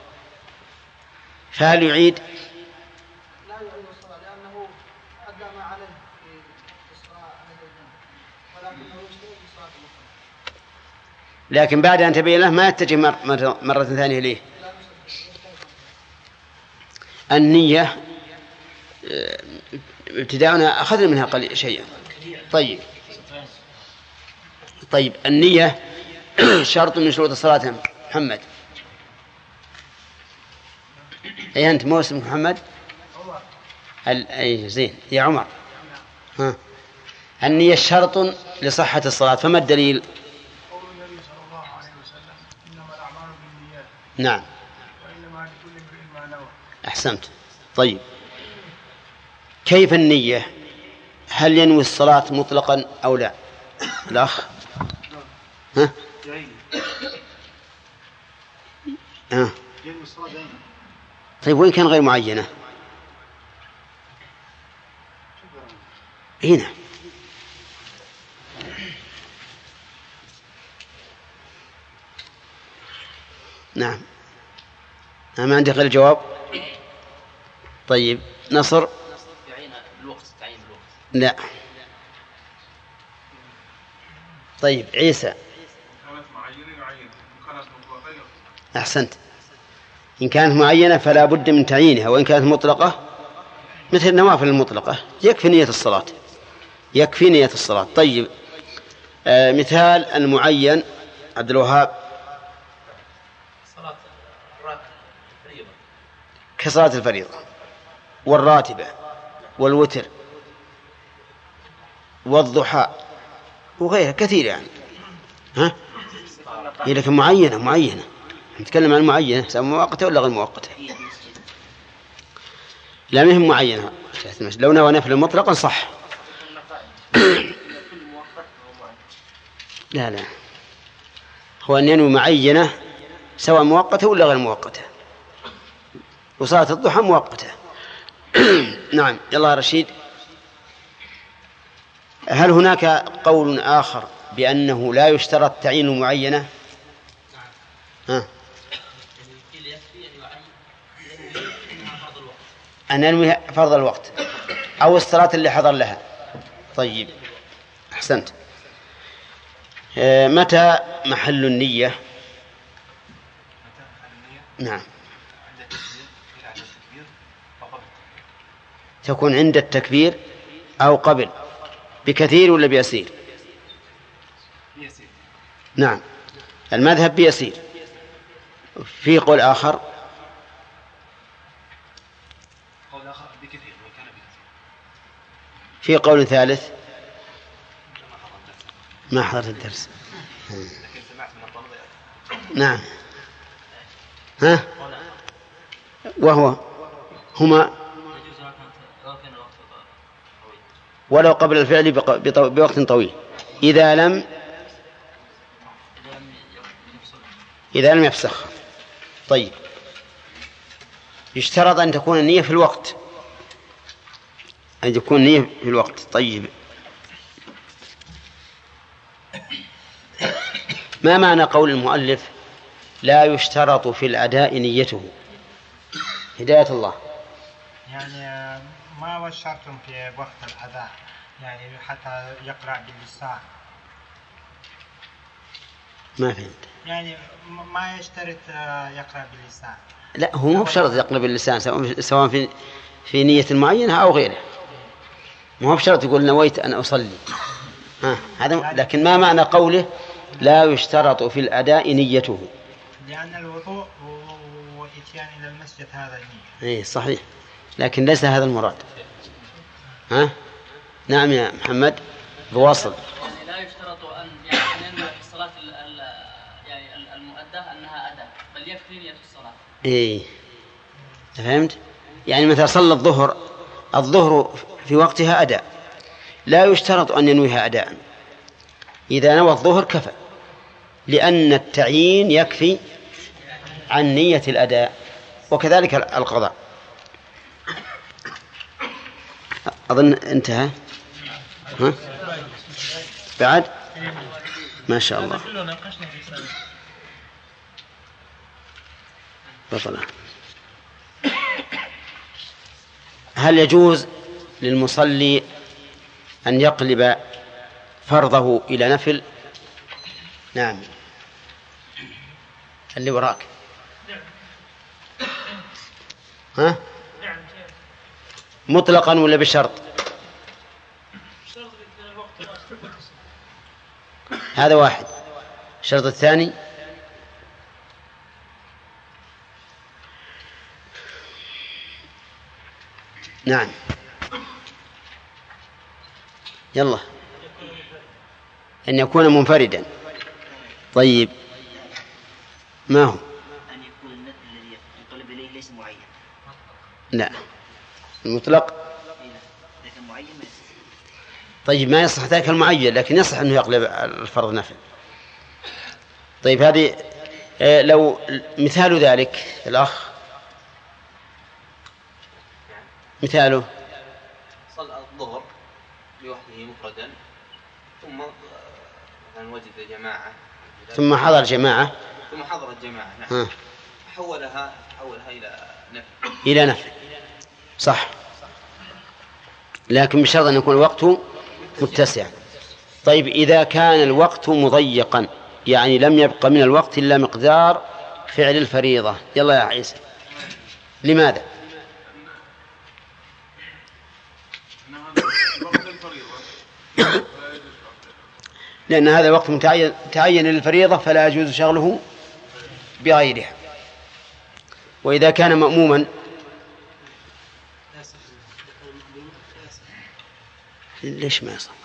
فهل يعيد؟ لا يعيد الصلاة لأنه أدى ما عليه في الصلاة ولكنه يجتهد في الصلاة الأخرى. لكن بعد أن تبين له ما يتجه مرة, مرة ثانية إليه. النية ابتداؤنا أخذنا منها قليل شيئا. طيب طيب النية شرط من شروط الصلاة. محمد، أي أنت مو اسمك محمد؟ أي زين يا عمر. ها. النية شرط لصحة الصلاة، فما الدليل؟ قول النبي صلى الله عليه وسلم إنما الأعمال بالنيات. نعم. وإنما لكل امرئ ما نوى. أحسنت. طيب، كيف النية؟ هل ينوي الصلاة مطلقا أو لا؟ الأخ. ها؟ ها. طيب، وين كان غير معينة؟ هنا. نعم. أنا ما عندي غير الجواب. طيب، نصر. لا. طيب، عيسى. أحسنت. إن كانت معينة فلا بد من تعيينها، وإن كانت مطلقة مثل النوافل المطلقة يكفي نية الصلاة، يكفي نية الصلاة. طيب، آه مثال المعين عبد الوهاب. صلاة الفريضة كصلاة الفريضة والراتبة والوتر والضحى وغيرها كثير يعني. ها؟ هي لكن معينة معينة نتكلم عن معينة، سواء مؤقتة ولا غير مؤقتة. لا مهم معينة، لو نوى نفل مطلقا صح. لا لا، هو أن ينوي معينة سواء مؤقتة ولا غير مؤقتة، وصلاة الضحى مؤقتة. نعم. يلا يا رشيد. هل هناك قول آخر بأنه لا يشترط تعيين معينة؟ ها؟ أن ينوي فرض الوقت أو الصلاة اللي حضر لها. طيب، أحسنت. متى محل النية؟ نعم. تكون عند التكبير أو قبل، بكثير ولا بيسير؟ نعم، المذهب بيسير. في قول آخر في قول ثالث ما حضرت الدرس. نعم. ها؟ وهو هما ولو قبل الفعل بوقت طويل إذا لم إذا لم يفسخ. طيب، يشترط أن تكون النية في الوقت، أن تكون النية في الوقت. طيب، ما معنى قول المؤلف لا يشترط في الأداء نيته؟ هداية الله. يعني ما هو الشرط في وقت الأداء، يعني حتى يقرأ باللسان؟ ما فهمت. يعني ما يشترط يقرأ باللسان. لا، هو مو بشرط يقرأ باللسان، سواء في في نية معينة أو غيره. مو بشرط يقول نويت أن أصلي. ها هذا. لكن ما معنى قوله لا يشترط في الأداء نيته؟ لأن الوضوء والإتيان إلى المسجد هذا نية. إيه صحيح، لكن ليس هذا المراد. ها؟ نعم يا محمد بواصل. يعني لا يشترط أن يعني ننوي في الصلاة يعني المؤداة أنها أداء، بل بل يكفي نية الصلاة. إيه فهمت؟ يعني مثلا صلى الظهر الظهر في وقتها أداء، لا يشترط أن ينويها أداء، إذا نوى الظهر كفى، لأن التعيين يكفي عن نية الأداء، وكذلك القضاء. أظن انتهى. ها؟ بعد ما شاء الله بطلع. هل يجوز للمصلي أن يقلب فرضه إلى نفل؟ نعم. اللي وراك. ها؟ مطلقا ولا بشرط؟ هذا واحد. الشرط الثاني نعم يلا أن يكون منفردا. طيب ما هو؟ أن يكون النفل الذي ينقلب إليه ليس معين. لا المطلق. طيب ما يصح ذلك المعين، لكن يصح أنه يقلب الفرض نفل. طيب هذه لو مثال ذلك الأخ مثاله صلى الظهر لوحده مفردا ثم مثلا وجد جماعة ثم حضر جماعة ثم حضر الجماعة نعم ها. حولها حولها إلى نفل إلى نفل صح، لكن بشرط أن يكون الوقت متسع. طيب إذا كان الوقت مضيقا يعني لم يبق من الوقت إلا مقدار فعل الفريضة، يلا يا عيسى لماذا؟ لأن هذا الوقت متعين للفريضة فلا يجوز شغله بغيرها. وإذا كان مأموما ليش ما يصح؟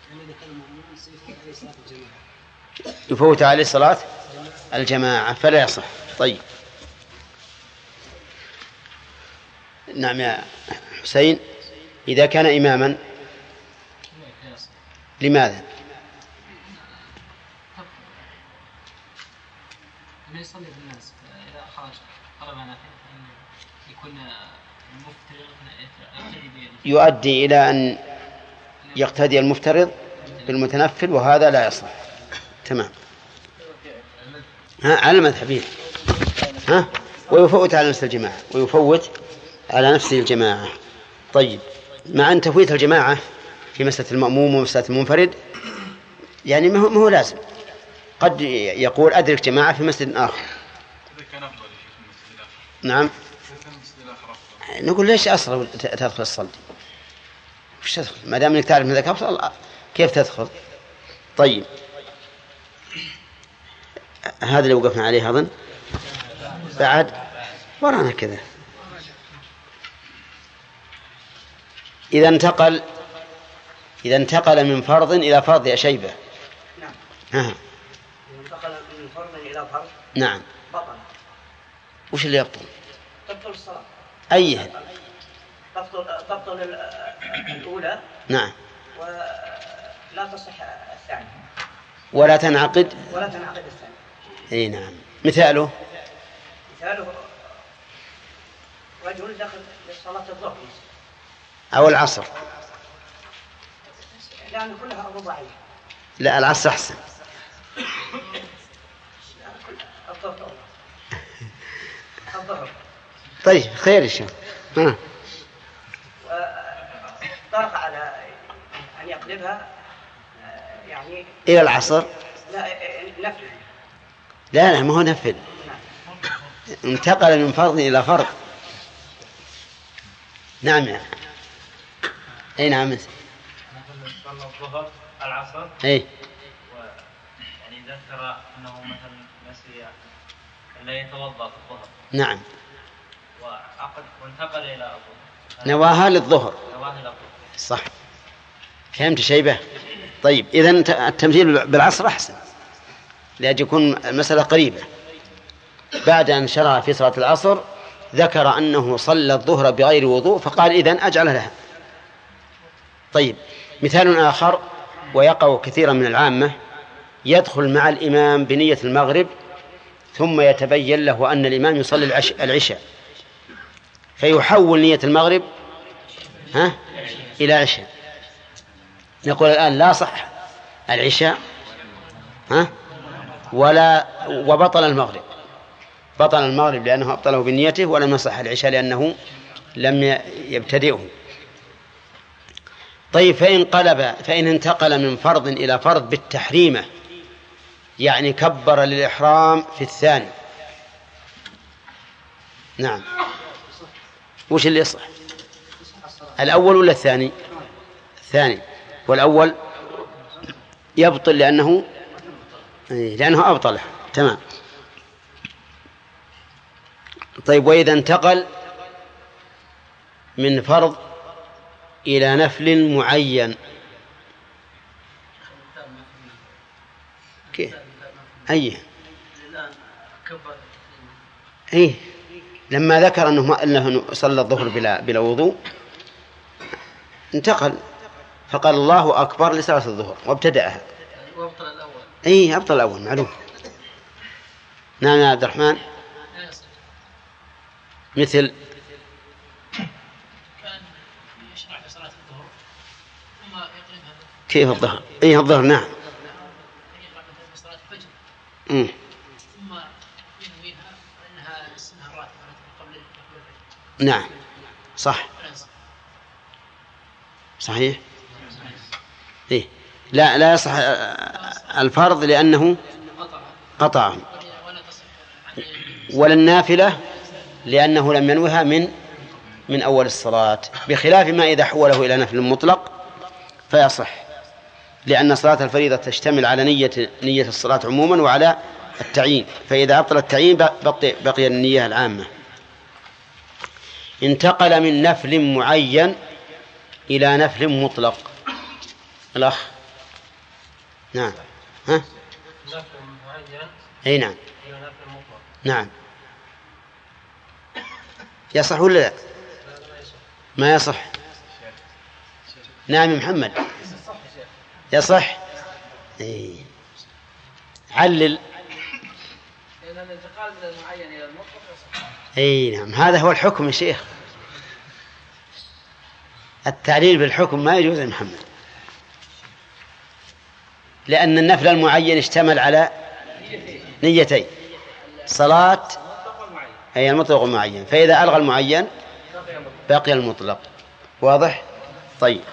يفوت عليه صلاة الجماعة فلا يصح. طيب نعم يا حسين. إذا كان إماما لماذا؟ يصلي بالناس إذا خرج طلب نافلة يكون المفترض يؤدي إلى أن يقتدي المفترض بالمتنفل، وهذا لا يصح. تمام. ها على المذهبين. ها ويفوت على نفس الجماعة ويفوت على نفس الجماعة. طيب مع أن تفويت الجماعة في مسألة المأموم ومسألة المنفرد يعني ما هو, ما هو لازم، قد يقول أدرك جماعة في مسجد آخر. نعم نقول ليش أصلا تدخل الصلاة؟ وش تدخل ما دام انك تعرف انك أفضل كيف تدخل؟ طيب هذا اللي وقفنا عليه أظن بعد ورانا كذا. إذا انتقل إذا انتقل من فرض إلى فرض يا شيبة. نعم. ها. إذا انتقل من فرض إلى فرض. نعم. بطل. وش اللي يبطل؟ تبطل الصلاة. أيها. تبطل تبطل الأولى. نعم. ولا تصح الثانية. ولا تنعقد. ولا تنعقد الثانية. أي نعم. مثاله. مثاله رجل دخل لصلاة الظهر أو العصر. لأن كلها أبو ضعيف. لا العصر أحسن. الظهر. الظهر. طيب خير إن شاء الله. طرق على أن يقلبها يعني إلى العصر. لا نفل. لا لا ما هو نفل. انتقل من فرض إلى فرض. نعم يا أي نعم صلى الظهر العصر أي يعني ذكر أنه مثلا نسي لا يتوضأ في الظهر. نعم. وعقد وانتقل إلى الظهر. نواها للظهر. نواها للظهر. صح. فهمت شيبة؟ طيب إذن التمثيل بالعصر أحسن لأجل يكون المسألة قريبة. بعد أن شرع في صلاة العصر ذكر أنه صلى الظهر بغير وضوء فقال إذن أجعل لها. طيب، مثال آخر ويقع كثيرا من العامة: يدخل مع الإمام بنية المغرب ثم يتبين له أن الإمام يصلي العشاء فيحول نية المغرب ها إلى عشاء. نقول الآن لا صح العشاء ها ولا وبطل المغرب، بطل المغرب لأنه أبطله بنيته، ولم يصح العشاء لأنه لم يبتدئه. طيب، فإن قلب فإن انتقل من فرض إلى فرض بالتحريمة، يعني كبر للإحرام في الثاني. نعم، وش اللي يصح؟ الأول ولا الثاني؟ الثاني، والأول يبطل لأنه لأنه أبطله. تمام. طيب، وإذا انتقل من فرض إلى نفل معين كيف؟ أيه إيه لما ذكر أنه أنه صلى الظهر بلا بلا وضوء انتقل فقال الله أكبر لصلاة الظهر وابتدأها. وابطل الأول. إيه أبطل الأول معلوم. نعم يا عبد الرحمن. مثل كان يشرع في صلاة الظهر ثم يقلبها. كيف الظهر؟ إيه الظهر نعم. يقلبها في صلاة الفجر. أمم. ثم ينويها أنها السنة الراتبة قبل قبل الفجر. نعم صح. صحيح. إيه لا لا يصح الفرض لأنه قطعه، ولا النافلة لأنه لم ينوها من من أول الصلاة، بخلاف ما إذا حوله إلى نفل مطلق فيصح، لأن صلاة الفريضة تشتمل على نية نية الصلاة عموما وعلى التعيين، فإذا أبطل التعيين بقي, بقي النية العامة. انتقل من نفل معين إلى نفل مطلق. الأخ نعم ها نفل معين أي نعم إلى نفل مطلق. نعم يصح ولا لا؟ ما يصح. نعم محمد يصح. إيه. علل. لأن الانتقال من المعين إلى المطلق يصح. أي نعم، هذا هو الحكم يا شيخ. التعليل بالحكم ما يجوز يا محمد، لأن النفل المعين اشتمل على نيتين: صلاة أي المطلق المعين، فإذا ألغى المعين بقي المطلق. واضح؟ طيب.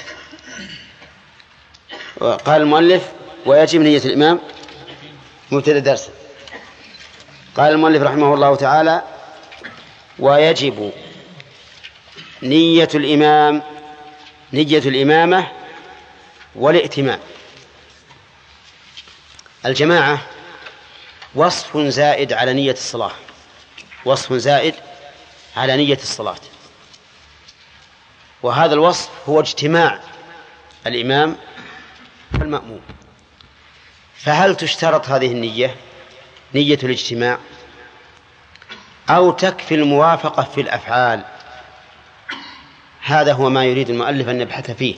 قال المؤلف: ويجب نية الإمام مبتدأ درس. قال المؤلف رحمه الله تعالى: ويجب نية الإمام نية الإمامة والائتمام. الجماعة وصف زائد على نية الصلاة، وصف زائد على نية الصلاة، وهذا الوصف هو اجتماع الإمام والمأموم. فهل تشترط هذه النية نية الاجتماع أو تكفي الموافقة في الأفعال؟ هذا هو ما يريد المؤلف أن يبحث فيه.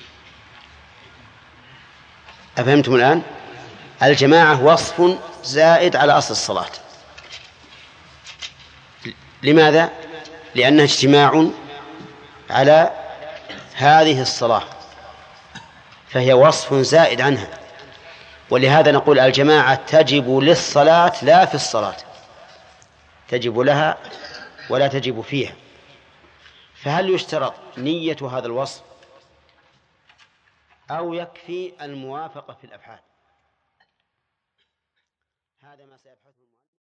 أفهمتم الآن؟ الجماعة وصف زائد على أصل الصلاة. لماذا؟ لأنه اجتماع على هذه الصلاة، فهي وصف زائد عنها، ولهذا نقول الجماعة تجب للصلاة لا في الصلاة، تجب لها ولا تجب فيها. فهل يشترط نية هذا الوصف أو يكفي الموافقة في الأفعال؟ هذا ما سيبحثه